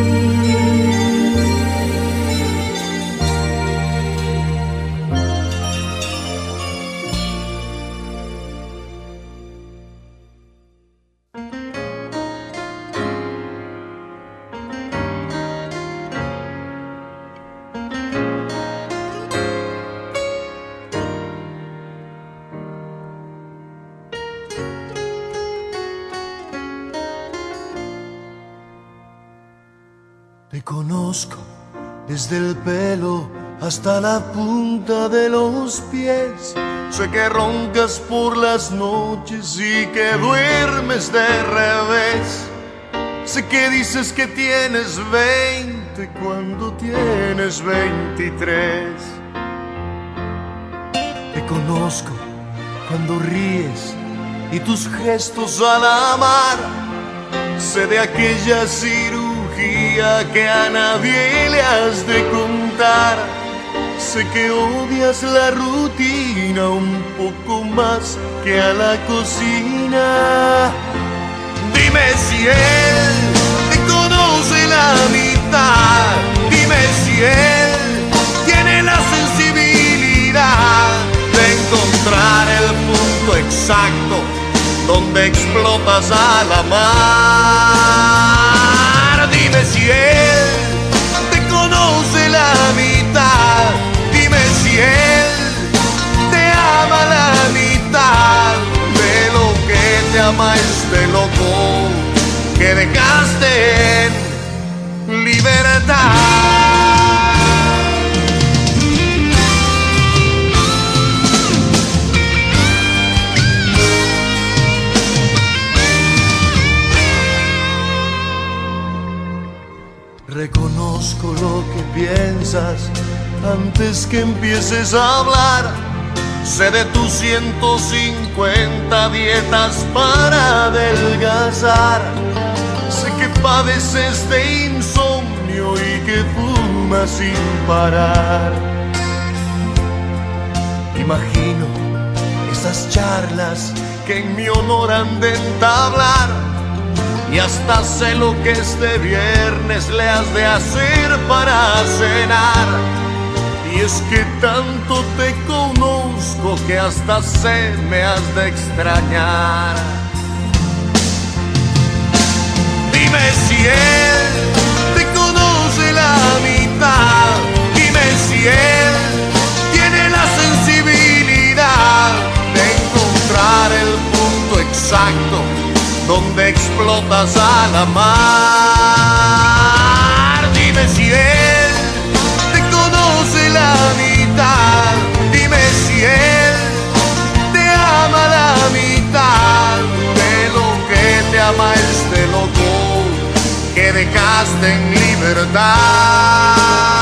Te conozco desde el pelo hasta la punta de los pies. Sé que roncas por las noches y que duermes de revés. Sé que dices que tienes veinte cuando tienes veintitrés. Te conozco cuando ríes y tus gestos al amar. Sé de aquella cirugía que a nadie le has de contar. Sé que odias la rutina un poco más que a la cocina. Dime si él te conoce la mitad. Dime si él tiene la sensibilidad de encontrar el punto exacto donde explotas al amar. Dime si él te conoce la mitad. Dime si él te ama la mitad de lo que te ama este loco que dejaste en libertad. Reconozco lo que piensas antes que empieces a hablar. Sé de tus ciento cincuenta dietas para adelgazar. Sé que padeces de insomnio y que fumas sin parar. Imagino esas charlas que en mi honor han de entablar. Y hasta sé lo que este viernes le has de hacer para cenar. Y es que tanto te conozco que hasta sé me has de extrañar. flotas a la mar. Dime si él te conoce la mitad. Dime si él te ama la mitad de lo que te ama este loco que dejaste en libertad.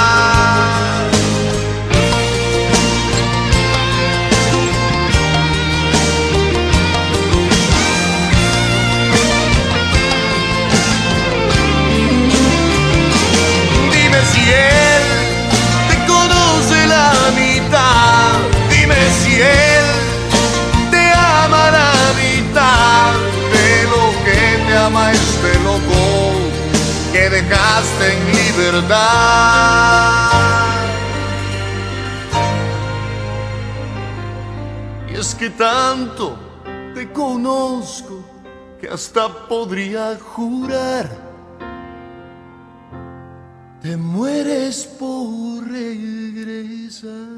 Dime si él te conoce la mitad. Dime si él te ama la mitad de lo que te ama este loco que dejaste en libertad. Y es que tanto te conozco que hasta podría jurar te mueres por regresar.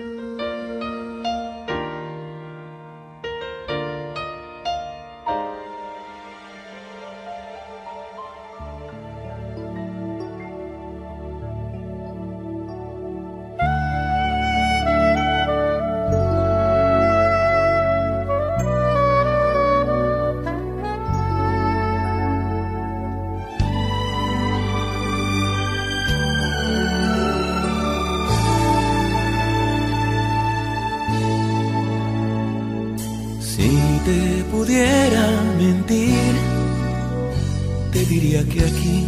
te pudiera mentir, te diría que aquí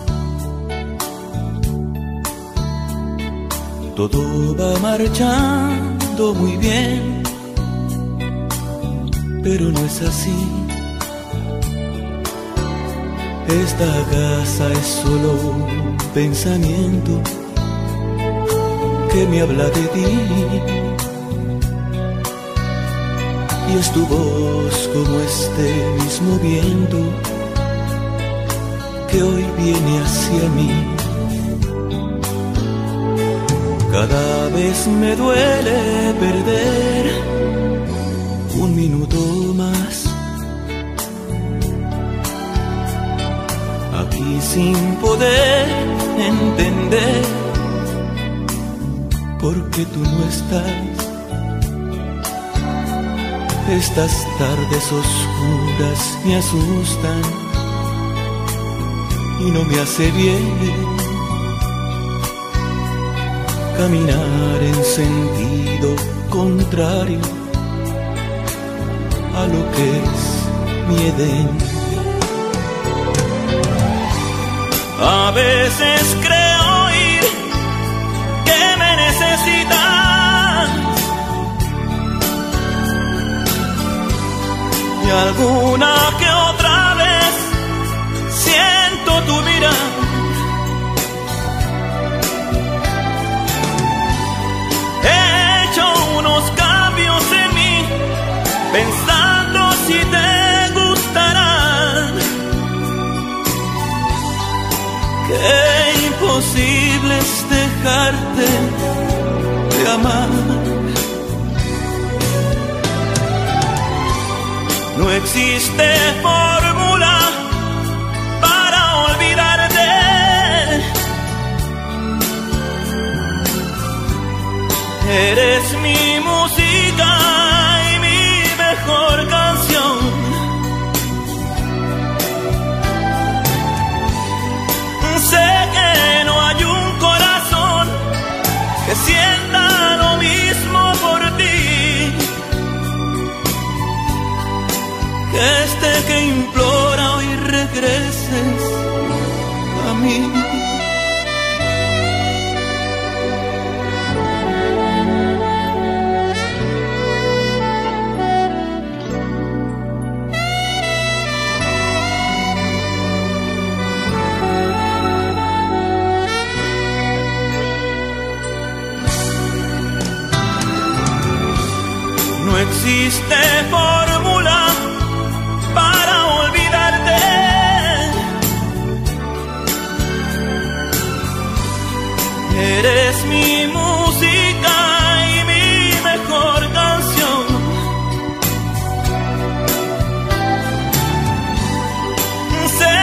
todo va marchando muy bien, pero no es así. Esta casa es solo un pensamiento que me habla de ti, y es tu voz como este mismo viento que hoy viene hacia mí. Cada vez me duele perder un minuto más aquí sin poder entender por qué tú no estás. Estas tardes oscuras me asustan y no me hace bien caminar en sentido contrario a lo que es mi Edén. A veces creo oír que me necesitas, y alguna que otra vez siento tu mirada. He hecho unos cambios en mí, pensando si te gustarán. Qué imposible es dejarte de amar. No existe fórmula para olvidarte. Eres mi música y mi mejor canción. Sé que no hay un corazón que sienta lo mismo por ti, que este que implora hoy regreses a mí. No existe fórmula para olvidarte. Eres mi música y mi mejor canción. Sé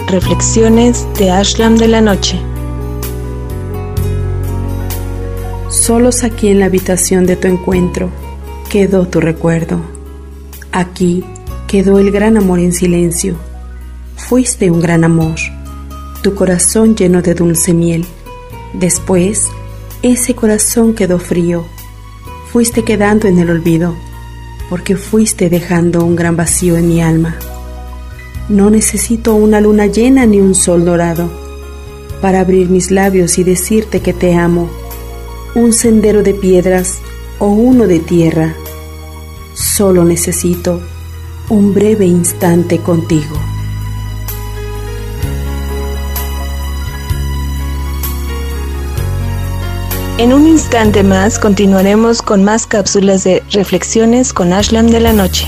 Reflexiones de Ashlam de la Noche. Solos aquí en la habitación de tu encuentro quedó tu recuerdo. Aquí quedó el gran amor en silencio. Fuiste un gran amor, tu corazón lleno de dulce miel. Después, ese corazón quedó frío. Fuiste quedando en el olvido, porque fuiste dejando un gran vacío en mi alma. No necesito una luna llena ni un sol dorado para abrir mis labios y decirte que te amo. Un sendero de piedras o uno de tierra. Solo necesito un breve instante contigo. En un instante más continuaremos con más cápsulas de Reflexiones con Ashlam de la Noche.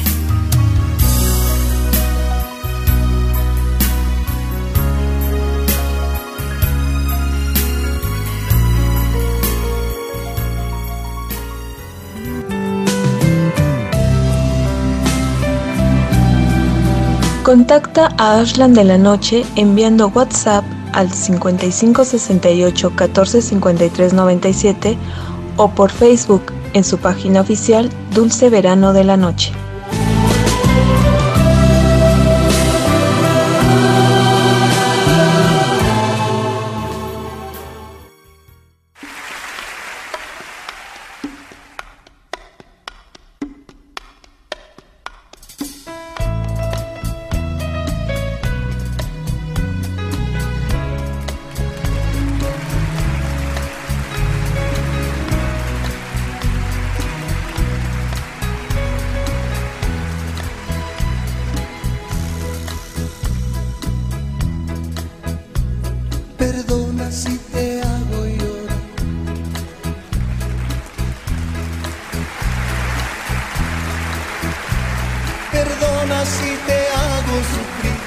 Contacta a Ashlam de la Noche enviando WhatsApp al cincuenta y cinco sesenta y ocho catorce cincuenta y tres noventa y siete o por Facebook en su página oficial Dulce Verano de la Noche. Perdona si te hago llorar. Perdona si te hago sufrir.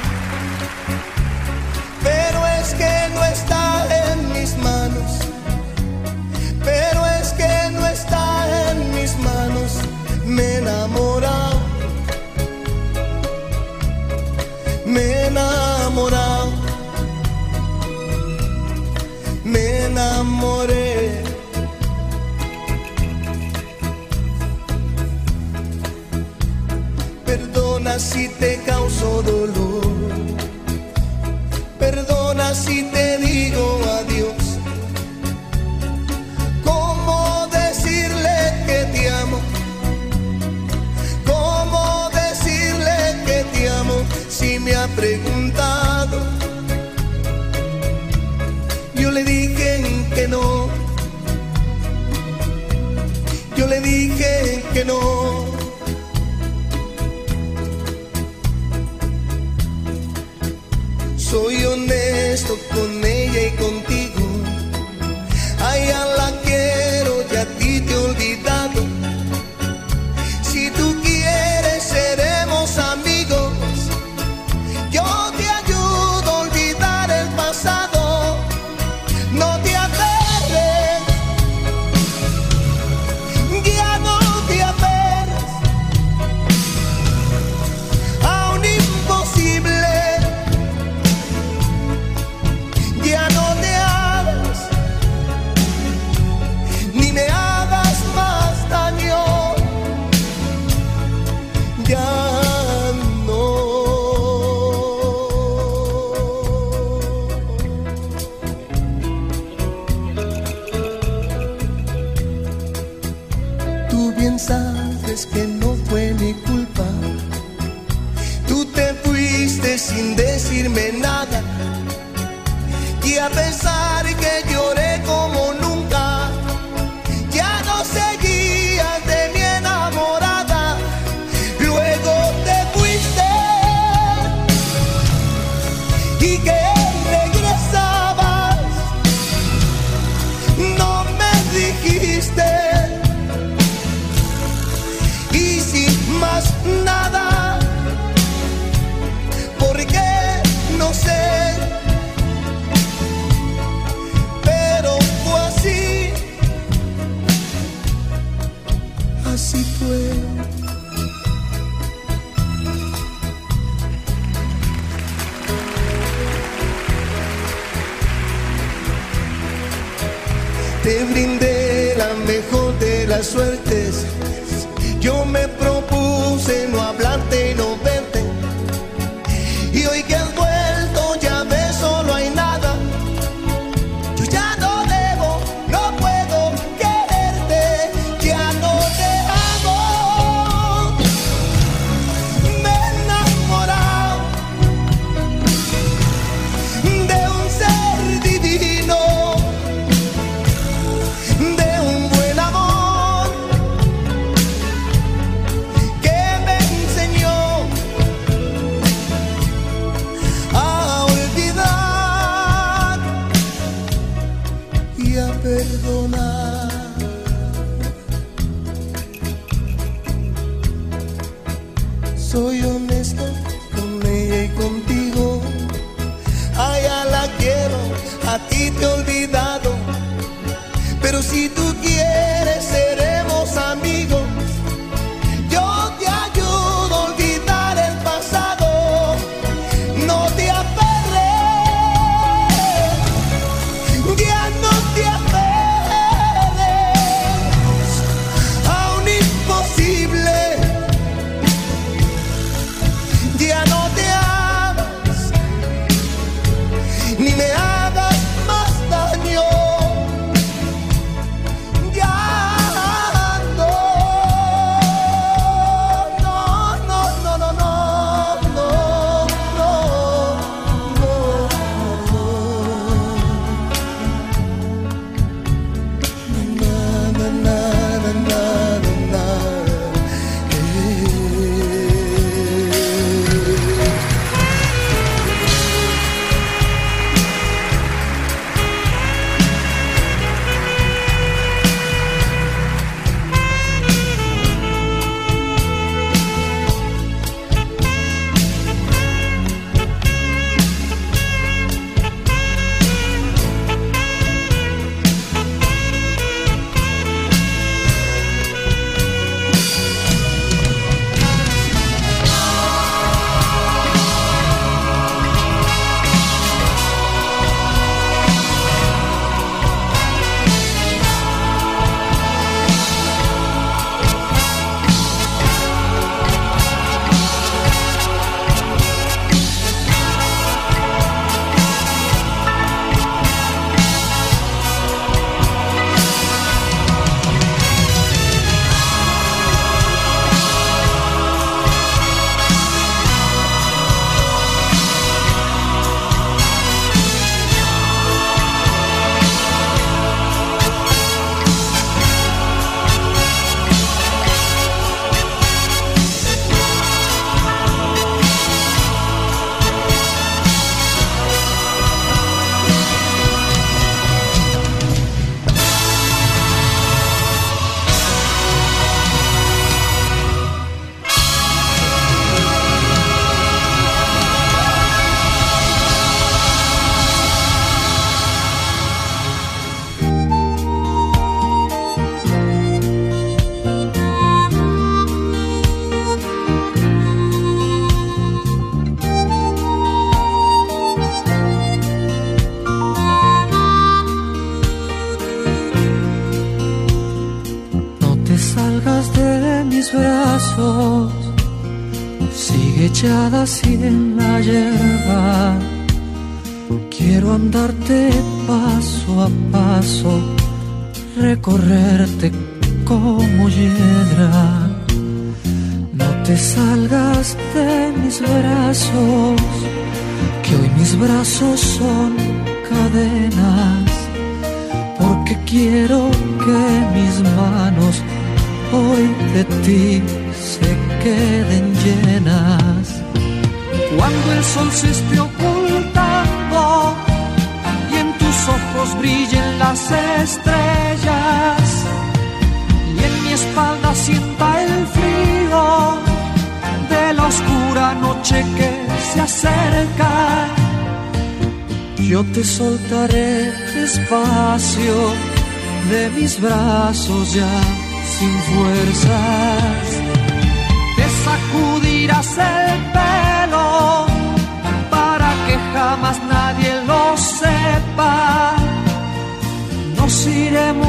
Pero es que no está en mis manos. Pero es que no está en mis manos. Me he enamorado. Me he enamorado. Me enamoré. Perdona si te causo dolor. Perdona si te digo adiós. ¿Cómo decirle que te amo? ¿Cómo decirle que te amo si me ha preguntado? Yo le dije que no, yo le dije que no. Soy honesto con ella y contigo. A ella la quiero y a ti te he olvidado. Si tú quieres seremos amigos. Yo te ayudo a olvidar el pasado. No te aferres, ya no te aferres a un imposible. Ya no te hagas, ni me hagas más daño. Ya sabes que no fue mi culpa. Tú te fuiste sin decirme nada. Y a pesar que lloré como nunca, ya no seguías de mi enamorada. Luego te fuiste y que regresabas. No me dijiste. Y sin más nada, porque no sé te brindé la mejor de las suertes. Yo me propuse no hablarte y no verte, y hoy que has vuelto ya ves, solo hay nada. Yo ya no debo, no puedo quererte, ya no te amo. Me he enamorado de un ser divino, de un buen amor que me enseñó a olvidar y a perdonar. Soy honesto con ella y contigo. A ella la quiero, a ti te he olvidado. Pero si tú quieres, seremos amigos. Yo te ayudo a olvidar el pasado. No te aferres, ya no te aferres a un imposible. Ya no te amas, ni me hagas más daño. Ya no, no, no, no, no, no, no, no, na, na, na, na, na, na. brazos, sigue echada así en la hierba. Quiero andarte paso a paso, recorrerte como hiedra. No te salgas de mis brazos, que hoy mis brazos son cadenas, porque quiero que mis manos hoy de ti se queden llenas. Cuando el sol se esté ocultando y en tus ojos brillen las estrellas y en mi espalda sienta el frío de la oscura noche que se acerca, yo te soltaré despacio de mis brazos ya sin fuerzas. Te sacudirás el pelo para que jamás nadie lo sepa. Nos iremos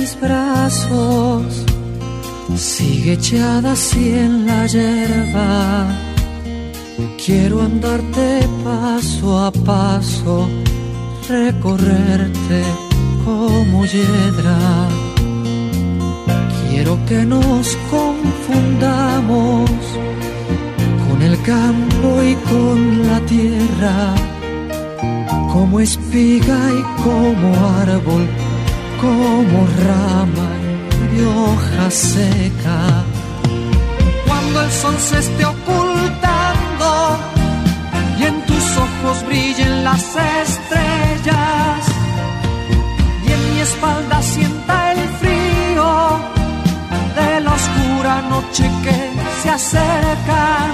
mis brazos sigue echada así en la hierba. Quiero andarte paso a paso, recorrerte como hiedra. Quiero que nos confundamos con el campo y con la tierra, como espiga y como árbol, como rama y hoja seca. Cuando el sol se esté ocultando y en tus ojos brillen las estrellas y en mi espalda sienta el frío de la oscura noche que se acerca,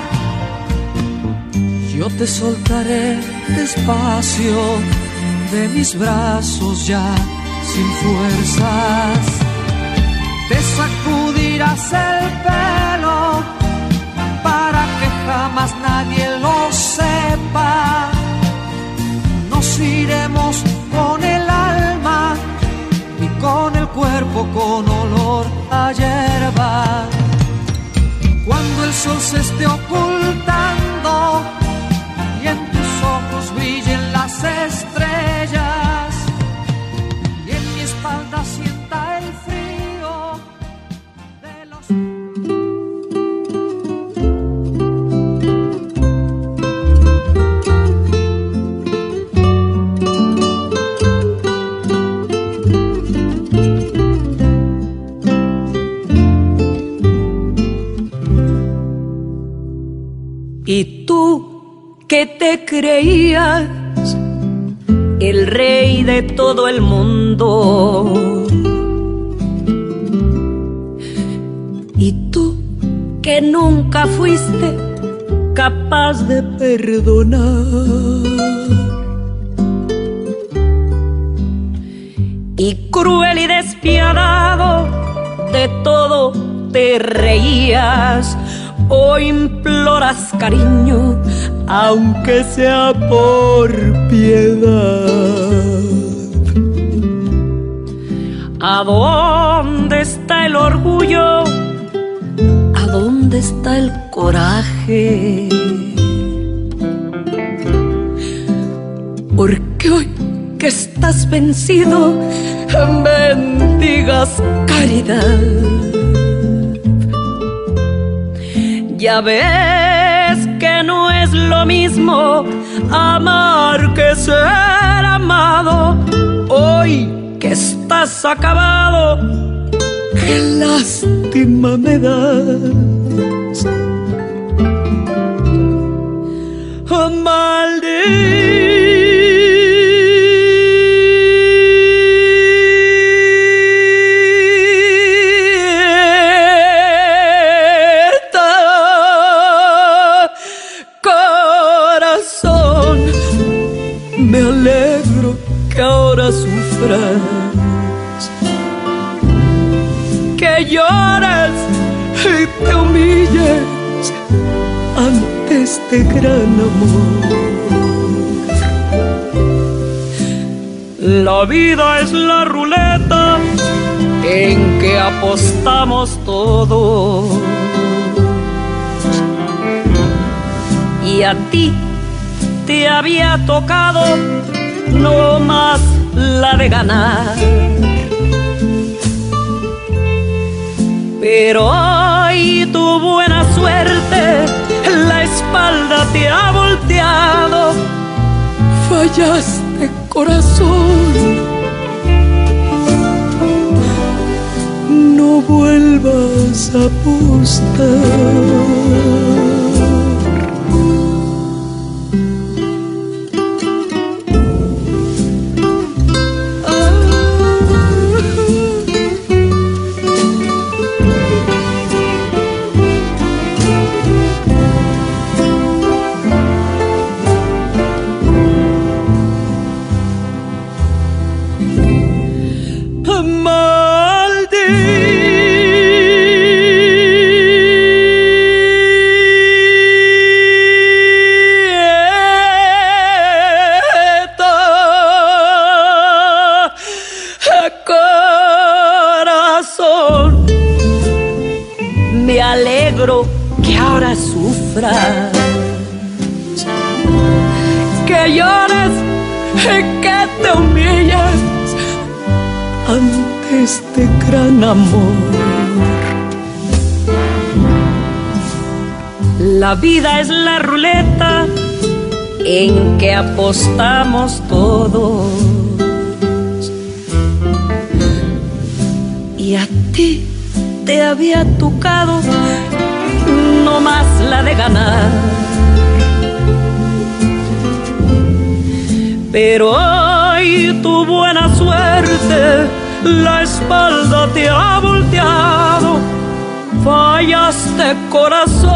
yo te soltaré despacio de mis brazos ya sin fuerzas. Te sacudirás el pelo para que jamás nadie lo sepa. Nos iremos con el alma y con el cuerpo con olor a hierba. Cuando el sol se esté ocultando y en tus ojos brillen las estrellas y en mi espalda sienta el frío de los... Y tú, que te creías el rey de todo el mundo, y tú, que nunca fuiste capaz de perdonar, y cruel y despiadado de todo te reías, hoy imploras cariño, aunque sea por piedad. ¿A dónde está el orgullo? ¿A dónde está el coraje? Porque hoy que estás vencido, bendigas caridad. Ya ves que no es lo mismo amar que ser amado. Hoy que estás acabado, qué lástima me das. Oh, maldito. Me alegro que ahora sufras, que llores y te humilles ante este gran amor. La vida es la ruleta en que apostamos todos, y a ti te había tocado no más la de ganar, pero hoy tu buena suerte la espalda te ha volteado. Fallaste, corazón, no vuelvas a apostar. nunca sufras, que llores y que te humilles ante este gran amor. La vida es la ruleta en que apostamos todos, y a ti te había tocado no más la de ganar. Pero hoy tu buena suerte la espalda te ha volteado, fallaste corazón.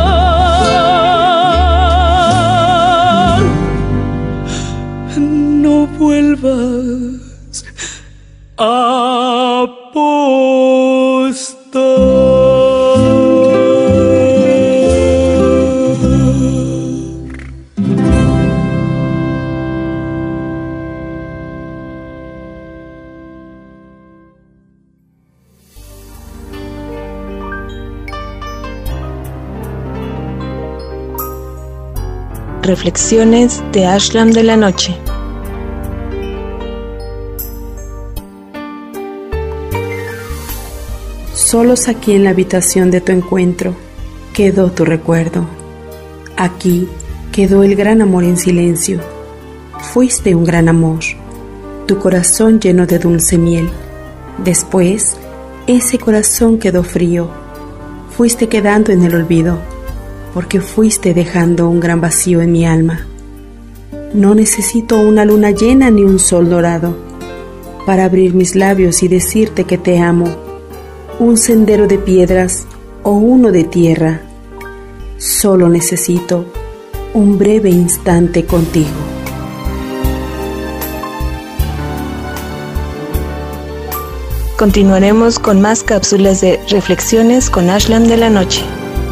No vuelvas a apostar. Reflexiones de Ashlam de la noche. Solos aquí en la habitación de tu encuentro quedó tu recuerdo. Aquí quedó el gran amor en silencio. Fuiste un gran amor, tu corazón lleno de dulce miel. Después, ese corazón quedó frío. Fuiste quedando en el olvido, porque fuiste dejando un gran vacío en mi alma. No necesito una luna llena ni un sol dorado para abrir mis labios y decirte que te amo. Un sendero de piedras o uno de tierra. Solo necesito un breve instante contigo. Continuaremos con más cápsulas de Reflexiones con Ashlam de la noche.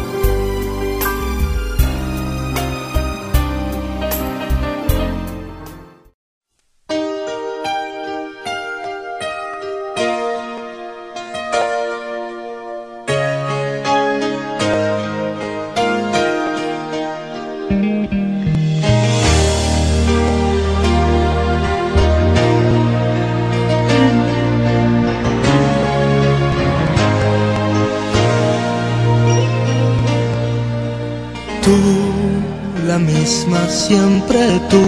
Tú, la misma siempre tú,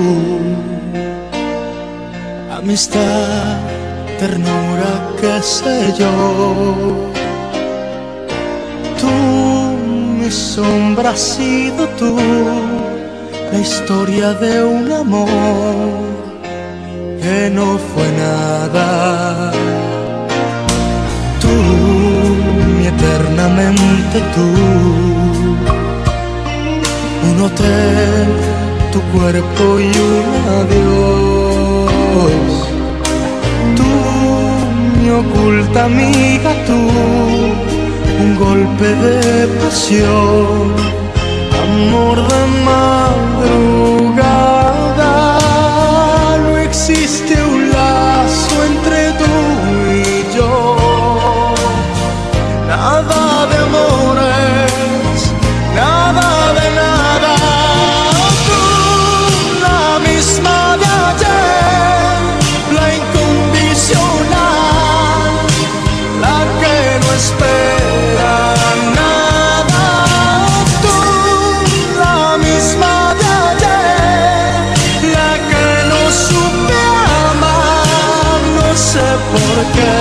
amistad, ternura, qué sé yo. Tú, mi sombra has sido tú, la historia de un amor que no fue nada. Tú, mi eternamente tú, un hotel, tu cuerpo y un adiós. Tú, mi oculta amiga, tú, un golpe de pasión, amor de madrugada. No existe un lazo entre tú y yo, nada de amores, nada de nada. Tú, la misma de ayer, la incondicional, la que no espera nada. Tú, la misma de ayer, la que no supe amar, no sé por qué.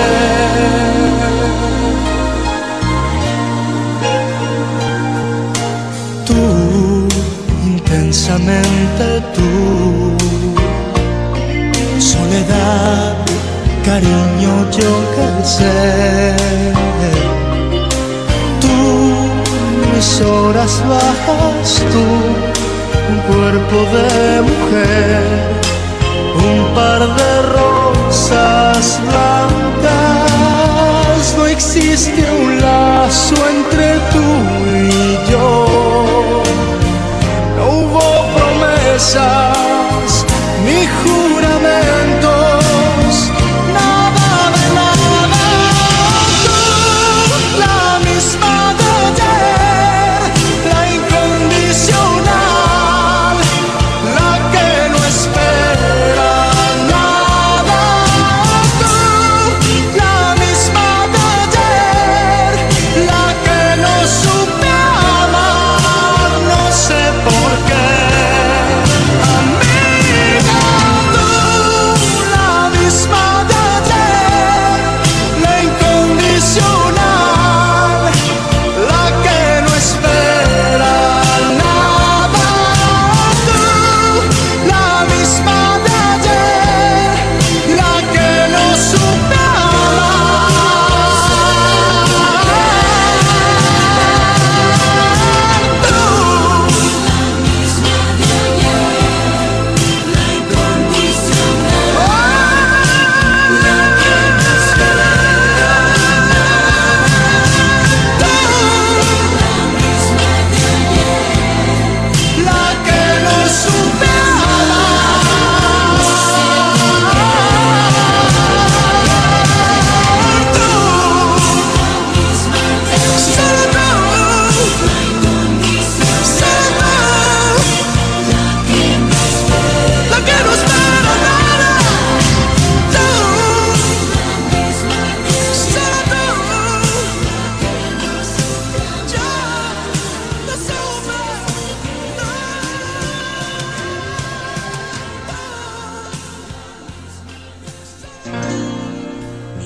Intensamente tú, soledad, cariño, yo que sé. Tú, mis horas bajas, tú, un cuerpo de mujer, un par de rosas blancas. No existe un lazo entre tú y yo, no hubo promesas ni juramentos, nada de nada. Tú, la misma de ayer, la incondicional,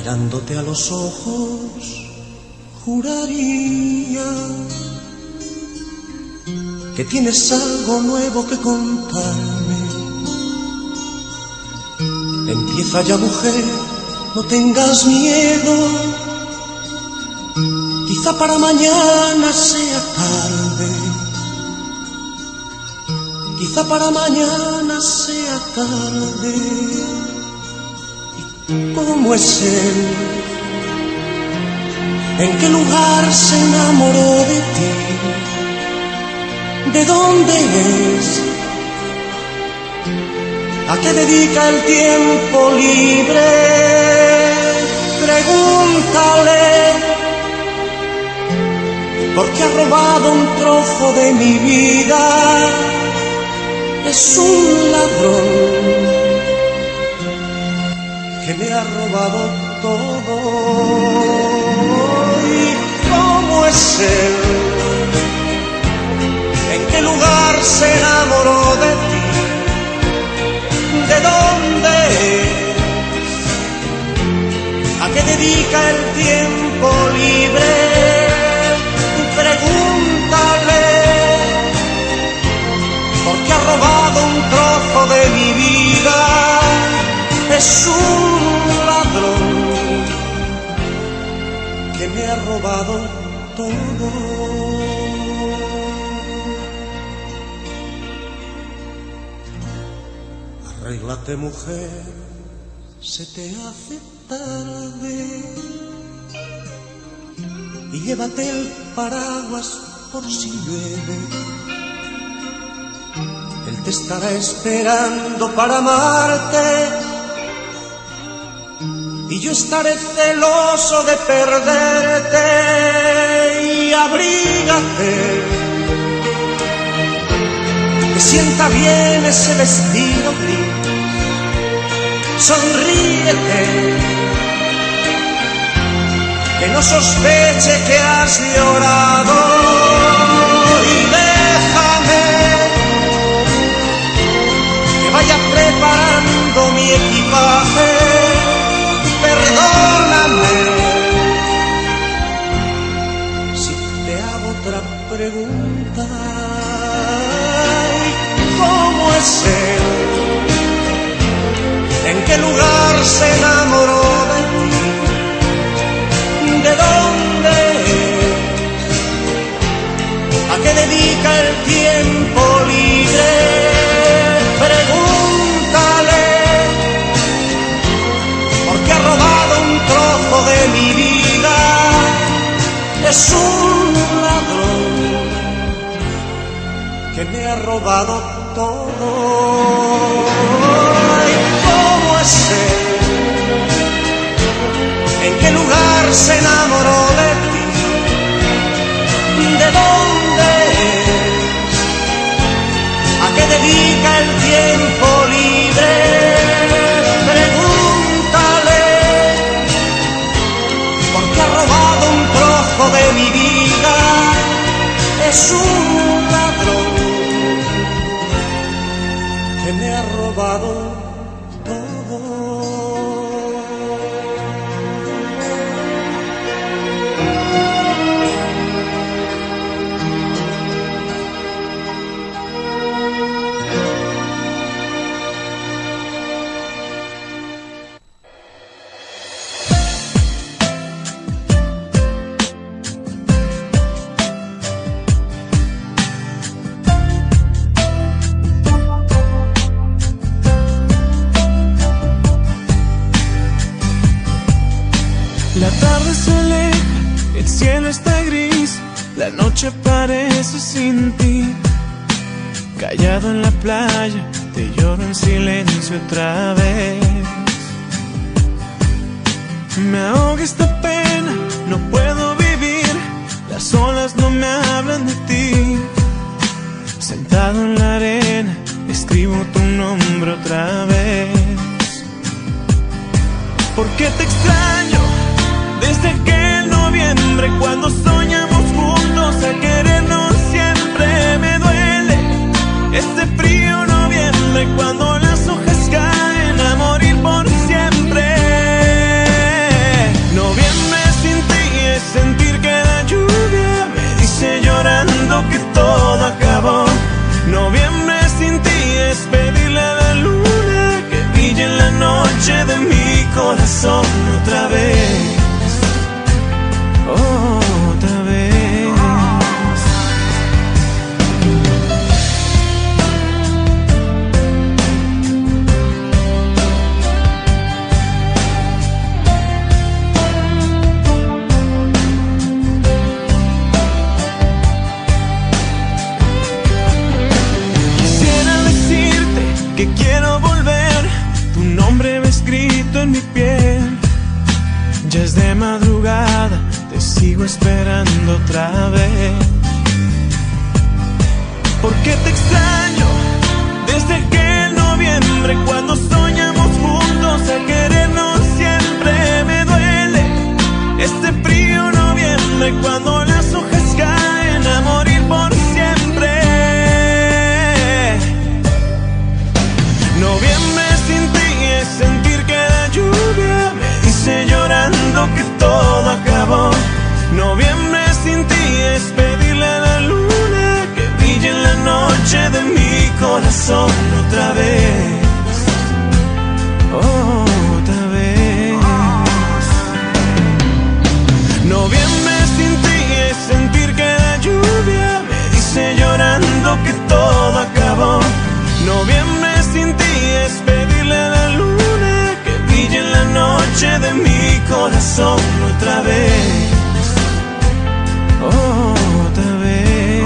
mirándote a los ojos, juraría que tienes algo nuevo que contarme. Empieza ya, mujer, no tengas miedo. Quizá para mañana sea tarde. Quizá para mañana sea tarde. ¿Y cómo es él? ¿En qué lugar se enamoró de ti? ¿De dónde es? ¿A qué dedica el tiempo libre? Pregúntale, porque ha robado un trozo de mi vida. Es un ladrón que me ha robado todo. ¿Y cómo es él? ¿En qué lugar se enamoró de ti? ¿De dónde es? ¿A qué dedica el tiempo libre? Pregúntale, porque ha robado un trozo de mi vida. Es un ladrón que me ha robado todo. Arréglate, mujer, se te hace tarde, y llévate el paraguas por si llueve. Él te estará esperando para amarte, y yo estaré celoso de perderte. Y abrígate, que sienta bien ese vestido gris. Sonríete, que no sospeche que has llorado. Y déjame que vaya preparando mi equipaje. Perdóname si te hago otra pregunta. ¿Cómo es él? ¿En qué lugar se enamoró de ti? ¿De dónde es? ¿A qué dedica el tiempo libre? Pregúntale, porque ha robado un trozo de mi vida. Es un ladrón que me ha robado todo. Ay, ¿cómo es él? ¿En qué lugar se enamoró de ti? ¿De dónde es? ¿A qué dedica el tiempo libre? Pregúntale, porque ha robado un trozo de mi vida. Es un ladrón que me ha robado todo. La tarde se aleja, el cielo está gris, la noche parece sin ti. Callado en la playa, te lloro en silencio otra vez. Me ahoga esta pena, no puedo vivir, las olas no me hablan de ti. Sentado en la arena, escribo tu nombre otra vez. ¿Por qué te extraño? Desde aquel noviembre cuando soñamos juntos a querernos siempre. Me duele este frío noviembre cuando las hojas caen a morir por siempre. corazón otra vez, otra vez. Que quiero volver, tu nombre va escrito en mi piel. Ya es de madrugada, te sigo esperando otra vez. Porque te extraño desde aquel noviembre, cuando soñamos juntos a querernos siempre. Me duele este frío noviembre, cuando las hojas caen a morir por siempre. Noviembre sin ti es sentir que la lluvia me dice llorando que todo acabó. Noviembre sin ti es pedirle a la luna que brille en la noche de mi corazón otra vez, otra vez. Noviembre sin ti es sentir que la lluvia me dice llorando que todo acabó. Noviembre sin ti es pedirle a la luna que brille en la noche de mi corazón otra vez, otra vez.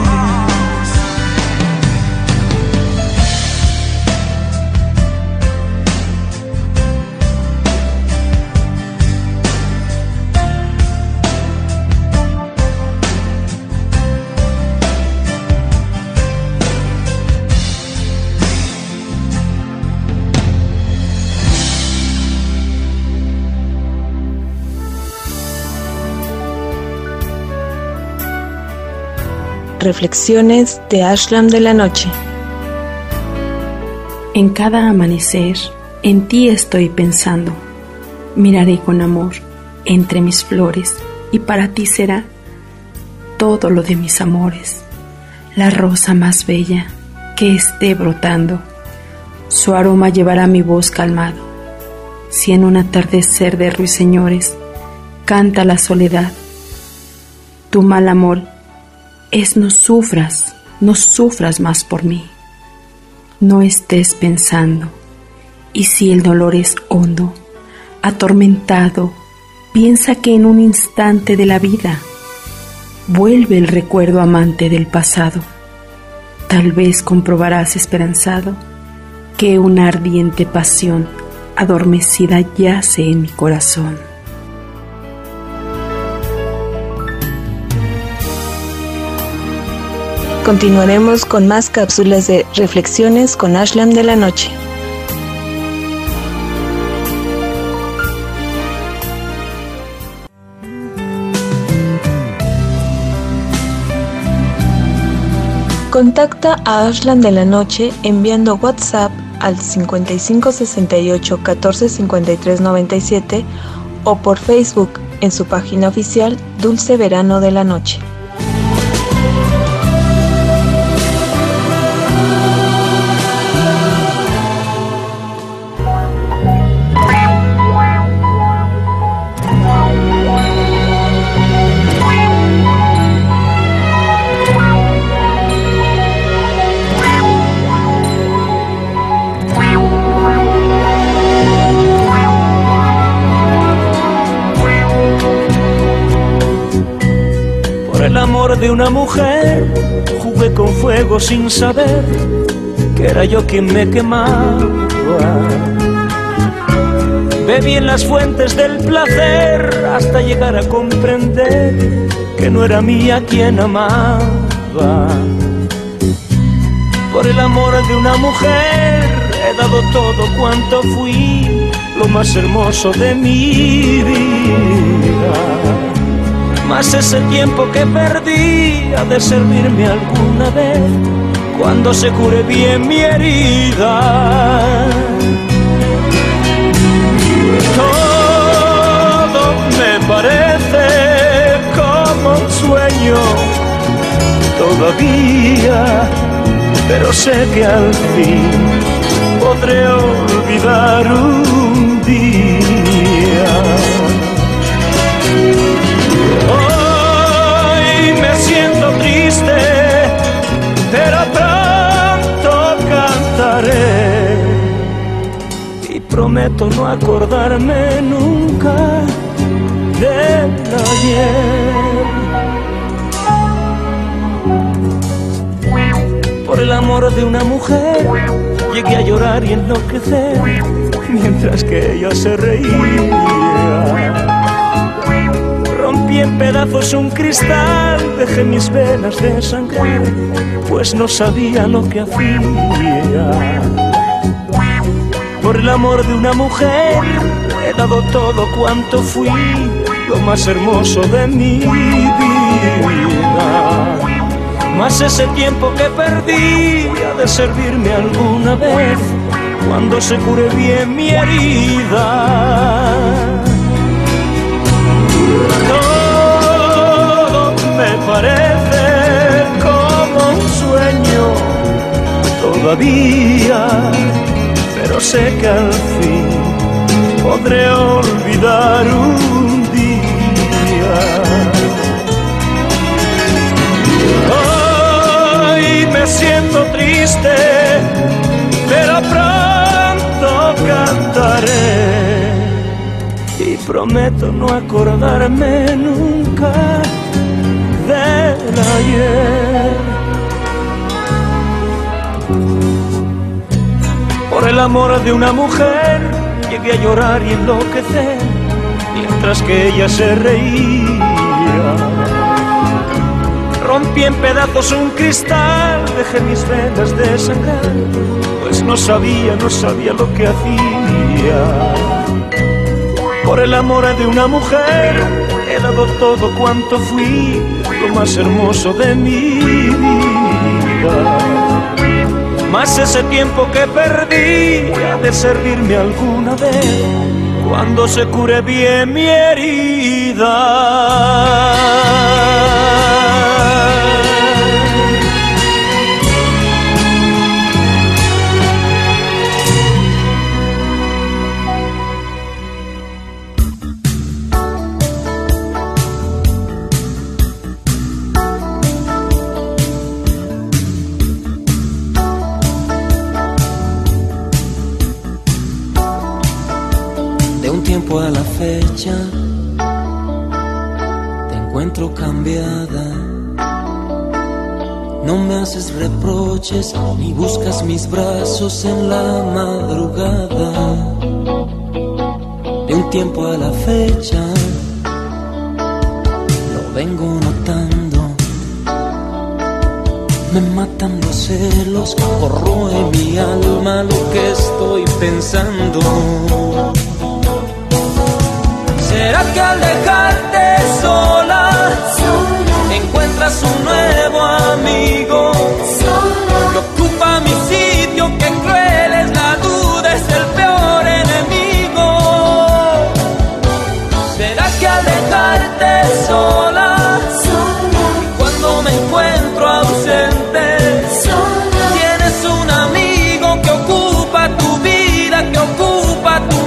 Reflexiones de Ashlam de la noche. En cada amanecer, en ti estoy pensando. Miraré con amor entre mis flores y para ti será todo lo de mis amores. La rosa más bella que esté brotando, su aroma llevará mi voz calmado. Si en un atardecer de ruiseñores canta la soledad, tu mal amor es no sufras, no sufras más por mí. No estés pensando, y si el dolor es hondo, atormentado, piensa que en un instante de la vida vuelve el recuerdo amante del pasado. Tal vez comprobarás esperanzado que una ardiente pasión adormecida yace en mi corazón. Continuaremos con más cápsulas de reflexiones con Ashlam de la noche. Contacta a Ashlam de la noche enviando WhatsApp al cincuenta y cinco sesenta y ocho catorce cincuenta y tres noventa y siete o por Facebook en su página oficial Dulce Verano de la Noche. El amor de una mujer, jugué con fuego sin saber que era yo quien me quemaba. Bebí en las fuentes del placer hasta llegar a comprender que no era mía quien amaba. Por el amor de una mujer he dado todo cuanto fui, lo más hermoso de mi vida. Mas ese tiempo que perdí ha de servirme alguna vez cuando se cure bien mi herida. Todo me parece como un sueño todavía, pero sé que al fin podré olvidar un día. prometo no acordarme nunca del ayer. Por el amor de una mujer llegué a llorar y enloquecer, mientras que ella se reía. Rompí en pedazos un cristal, dejé mis venas desangrar, pues no sabía lo que hacía. Por el amor de una mujer he dado todo cuanto fui, lo más hermoso de mi vida. Mas ese tiempo que perdí ha de servirme alguna vez, cuando se cure bien mi herida. Todo me parece como un sueño todavía, pero sé que al fin podré olvidar un día. Hoy me siento triste, pero pronto cantaré y prometo no acordarme nunca del ayer. Por el amor de una mujer llegué a llorar y enloquecer, mientras que ella se reía. Rompí en pedazos un cristal, dejé mis venas desangrar, pues no sabía, no sabía lo que hacía. Por el amor de una mujer he dado todo cuanto fui, lo más hermoso de mi vida. Mas ese tiempo que perdí ha de servirme alguna vez, cuando se cure bien mi herida. A la fecha te encuentro cambiada, no me haces reproches ni buscas mis brazos en la madrugada. De un tiempo a la fecha lo vengo notando, me matan los celos, corroe mi alma lo que estoy pensando. ¿Será que al dejarte sola, sola encuentras un nuevo amigo? Sola. Que ocupa mi sitio, que cruel es la duda, es el peor enemigo. ¿Será que al dejarte sola, sola y cuando me encuentro ausente, sola tienes un amigo que ocupa tu vida, que ocupa tu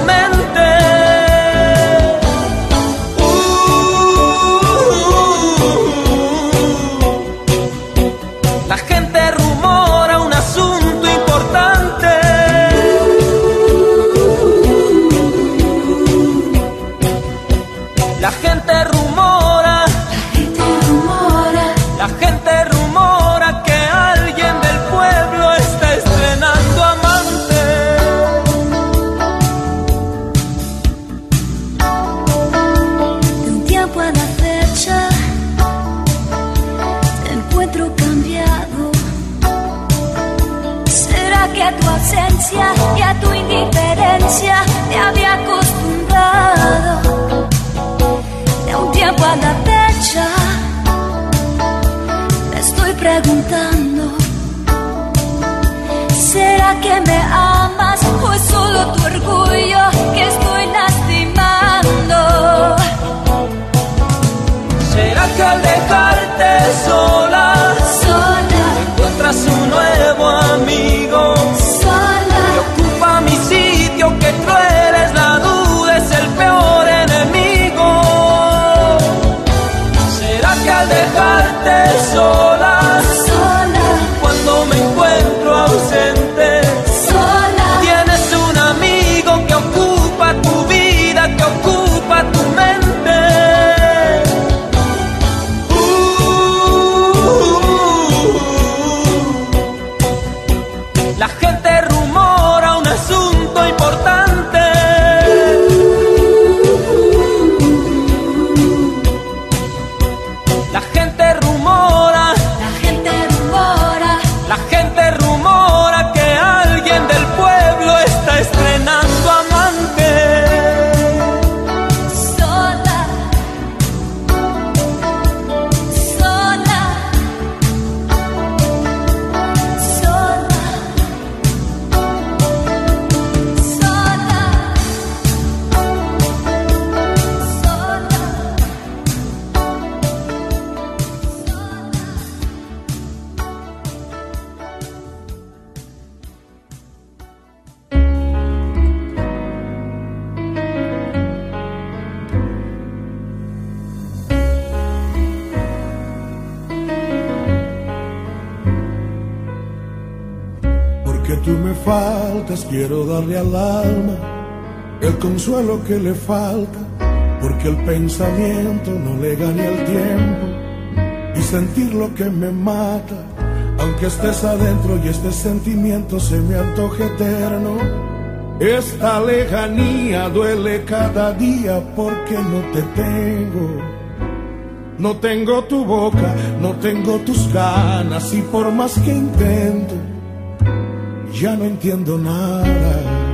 faltas, quiero darle al alma el consuelo que le falta, porque el pensamiento no le gane el tiempo y sentir lo que me mata, aunque estés adentro y este sentimiento se me antoje eterno. Esta lejanía duele cada día porque no te tengo. No tengo tu boca, no tengo tus ganas y por más que intento, ya no entiendo nada.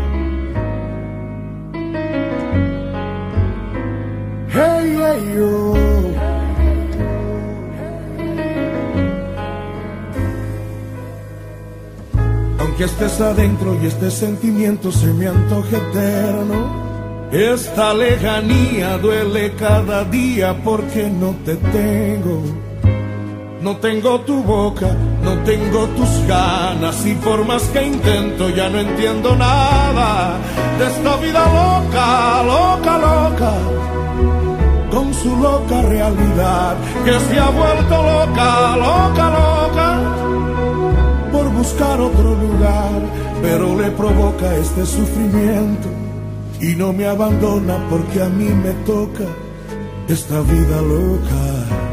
Hey, hey, yo. Aunque estés adentro y este sentimiento se me antoje eterno, esta lejanía duele cada día porque no te tengo. No tengo tu boca, no tengo tus ganas y por más que intento ya no entiendo nada de esta vida loca, loca, loca, con su loca realidad que se ha vuelto loca, loca, loca, por buscar otro lugar, pero le provoca este sufrimiento y no me abandona porque a mí me toca esta vida loca.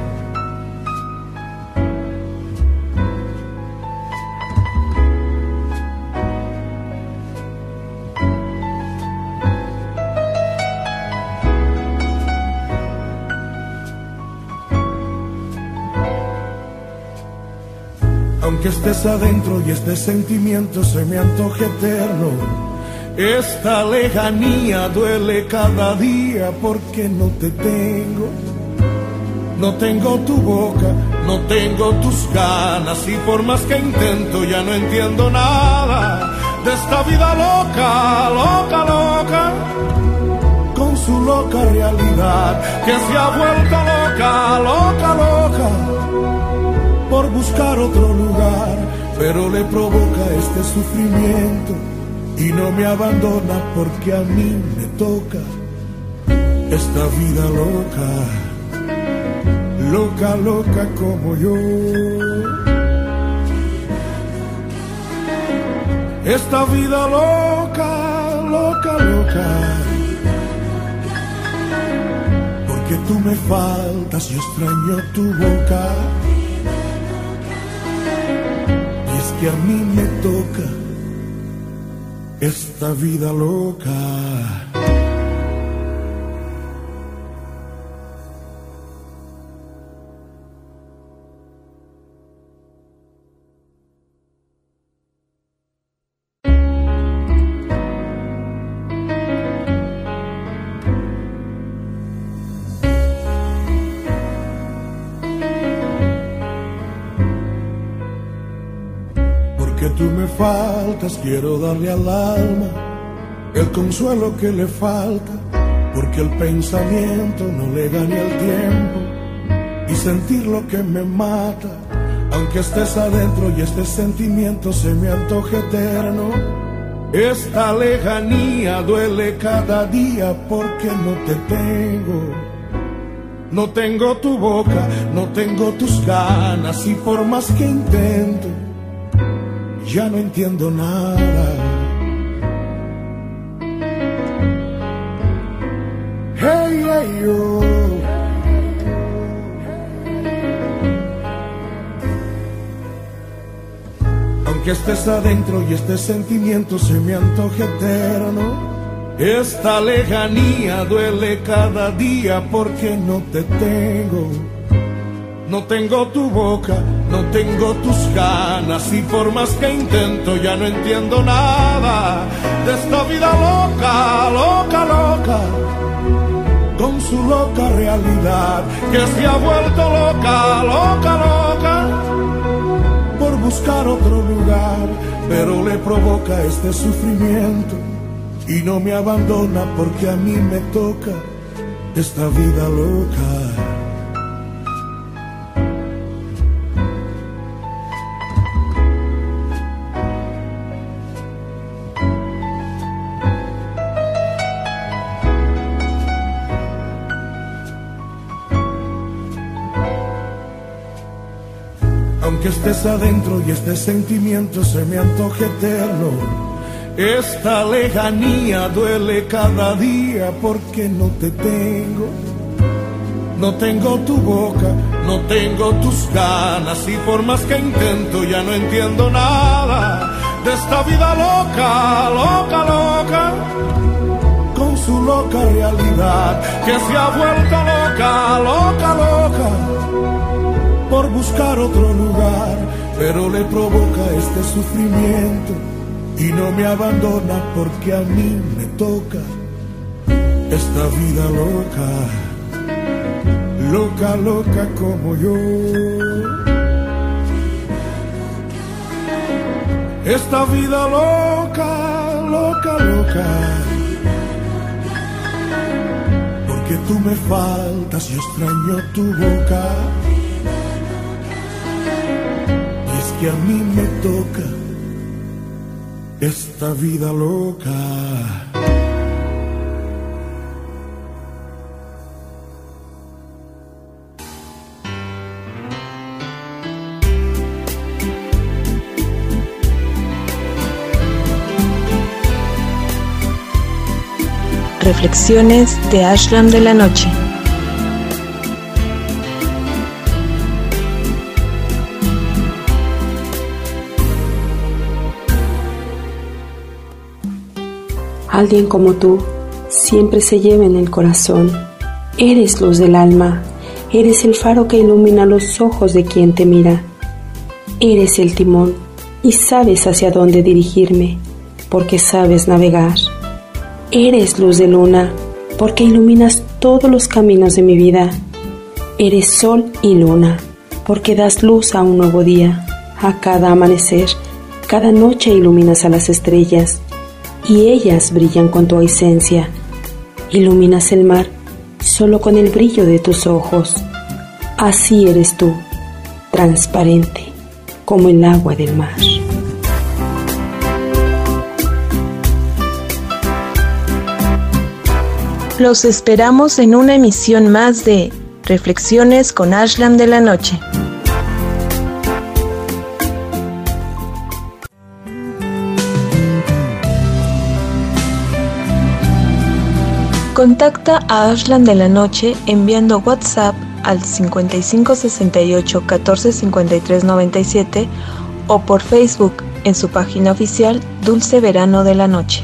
Aunque estés adentro y este sentimiento se me antoje eterno, esta lejanía duele cada día porque no te tengo. No tengo tu boca, no tengo tus ganas y por más que intento ya no entiendo nada de esta vida loca, loca, loca, con su loca realidad que se ha vuelto loca, loca, loca, por buscar otro lugar, pero le provoca este sufrimiento y no me abandona porque a mí me toca esta vida loca, loca, loca como yo. Esta vida loca, loca, loca, porque tú me faltas, yo extraño tu boca. Que a mí me toca esta vida loca. Tú me faltas, quiero darle al alma el consuelo que le falta, porque el pensamiento no le gane el tiempo y sentir lo que me mata, aunque estés adentro y este sentimiento se me antoje eterno. Esta lejanía duele cada día porque no te tengo. No tengo tu boca, no tengo tus ganas y por más que intento ya no entiendo nada. Hey, hey, yo. Aunque estés adentro y este sentimiento se me antoje eterno, esta lejanía duele cada día porque no te tengo. No tengo tu boca, no tengo tus ganas y por más que intento ya no entiendo nada de esta vida loca, loca, loca, con su loca realidad que se ha vuelto loca, loca, loca, por buscar otro lugar, pero le provoca este sufrimiento y no me abandona porque a mí me toca esta vida loca. aunque estés adentro y este sentimiento se me antoje eterno. Esta lejanía duele cada día porque no te tengo. No tengo tu boca, no tengo tus ganas, y por más que intento ya no entiendo nada de esta vida loca, loca, loca, con su loca realidad, que se ha vuelto loca, loca, loca, por buscar otro lugar, pero le provoca este sufrimiento y no me abandona porque a mí me toca esta vida loca. Loca, loca como yo. Esta vida loca, loca, loca. Porque tú me faltas y extraño tu boca. Y es que a mí me toca esta vida loca. Reflexiones de Ashram de la Noche. Alguien como tú siempre se lleva en el corazón. Eres luz del alma, eres el faro que ilumina los ojos de quien te mira. Eres el timón y sabes hacia dónde dirigirme, porque sabes navegar. Eres luz de luna, porque iluminas todos los caminos de mi vida. Eres sol y luna, porque das luz a un nuevo día, a cada amanecer. Cada noche iluminas a las estrellas, y ellas brillan con tu ausencia. Iluminas el mar solo con el brillo de tus ojos. Así eres tú, transparente, como el agua del mar. Los esperamos en una emisión más de Reflexiones con Ashram de la Noche. Contacta a Ashram de la Noche enviando WhatsApp al cincuenta y cinco sesenta y ocho catorce cincuenta y tres noventa y siete o por Facebook en su página oficial Dulce Verano de la Noche.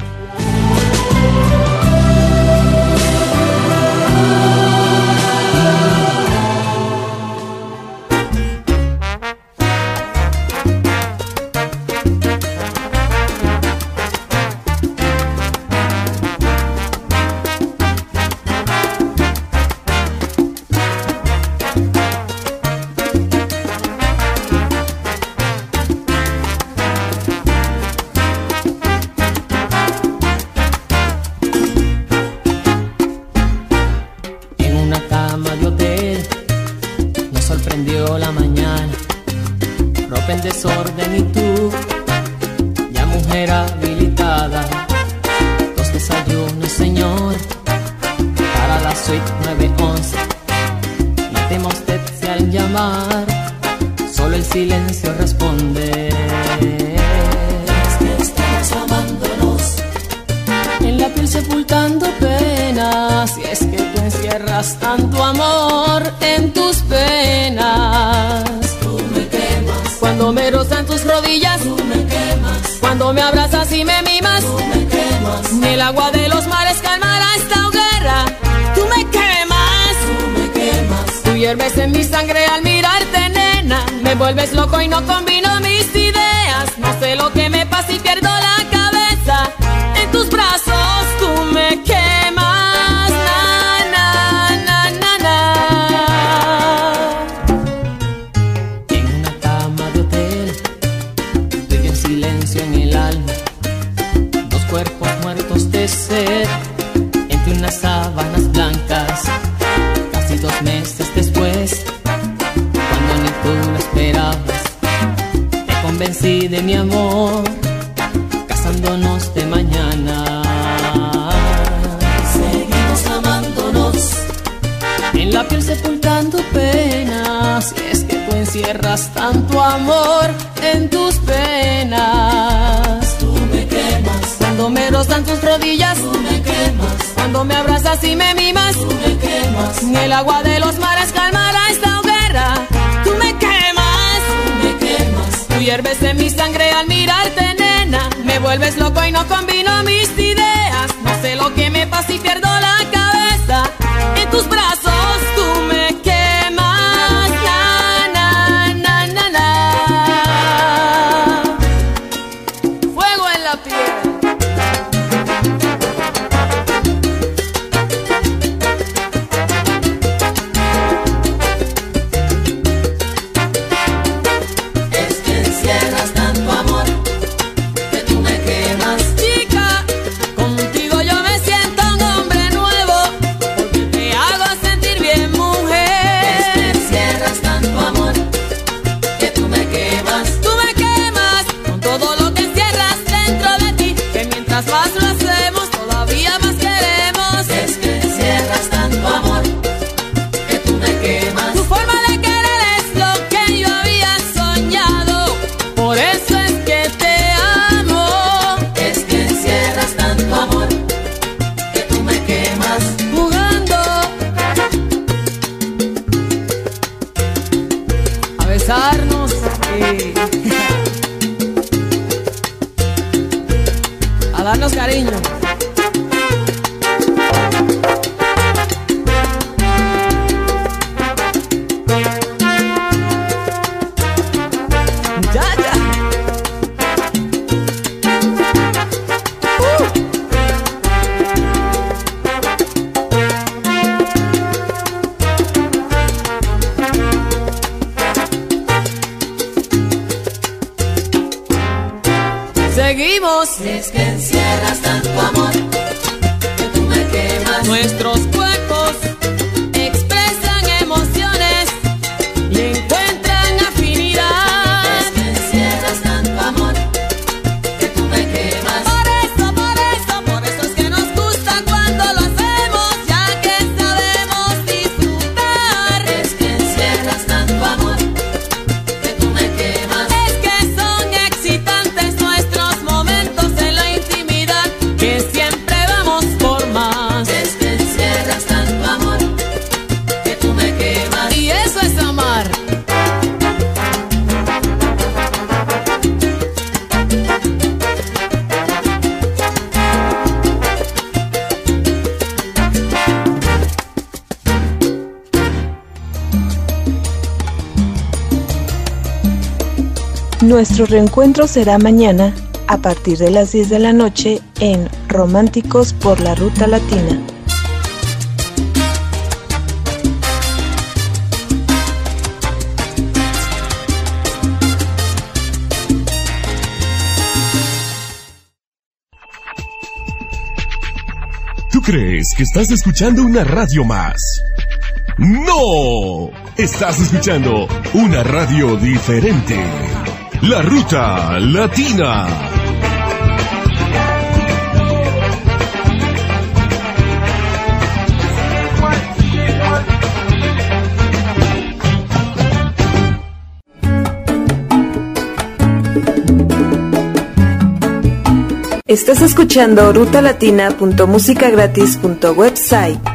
Vuelves loco y no combino mis ideas. No sé lo que me pasa y pierdo la cabeza. En tus brazos tú me quemas. Na, na, na, na, na. En una cama de hotel vive un silencio en el alma. Dos cuerpos muertos de sed entre unas sábanas blancas. Casi dos meses después, tú lo esperabas, te convencí de mi amor, casándonos de mañana. Seguimos amándonos, en la piel sepultando penas, y es que tú encierras tanto amor en tus penas. Tú me quemas. Cuando me rozan tus rodillas, tú me quemas. Cuando me abrazas y me mimas, tú me quemas. Ni el agua de los mares calmará esta hoguera. Tú me quemas, tú me quemas. Tú hierves en mi sangre al mirarte, nena. Me vuelves loco y no combino mis ideas. No sé lo que me pasa y pierdo la cabeza. En tus brazos tú me quemas. Na, na, na, na, na. Fuego en la piel. A darnos cariño. Ya, ya. Uh. Seguimos. Es que encierras tanto amor que tú me quemas. Nuestros cuerpos expresan emociones y encuentran afinidad. Es que encierras tanto amor que tú me quemas. Por eso, por eso, por eso es que nos gusta cuando lo hacemos, ya que sabemos disfrutar. Es que encierras tanto amor que tú me quemas. Es que son excitantes nuestros momentos en la intimidad, que siempre vamos por más. Es que encierras tanto amor que tú me quemas. Y eso es amar. Nuestro reencuentro será mañana a partir de las diez de la noche en Románticos por la Ruta Latina. ¿Tú crees que estás escuchando una radio más? ¡No! Estás escuchando una radio diferente. La Ruta Latina. Estás escuchando ruta latina punto musica gratis punto website.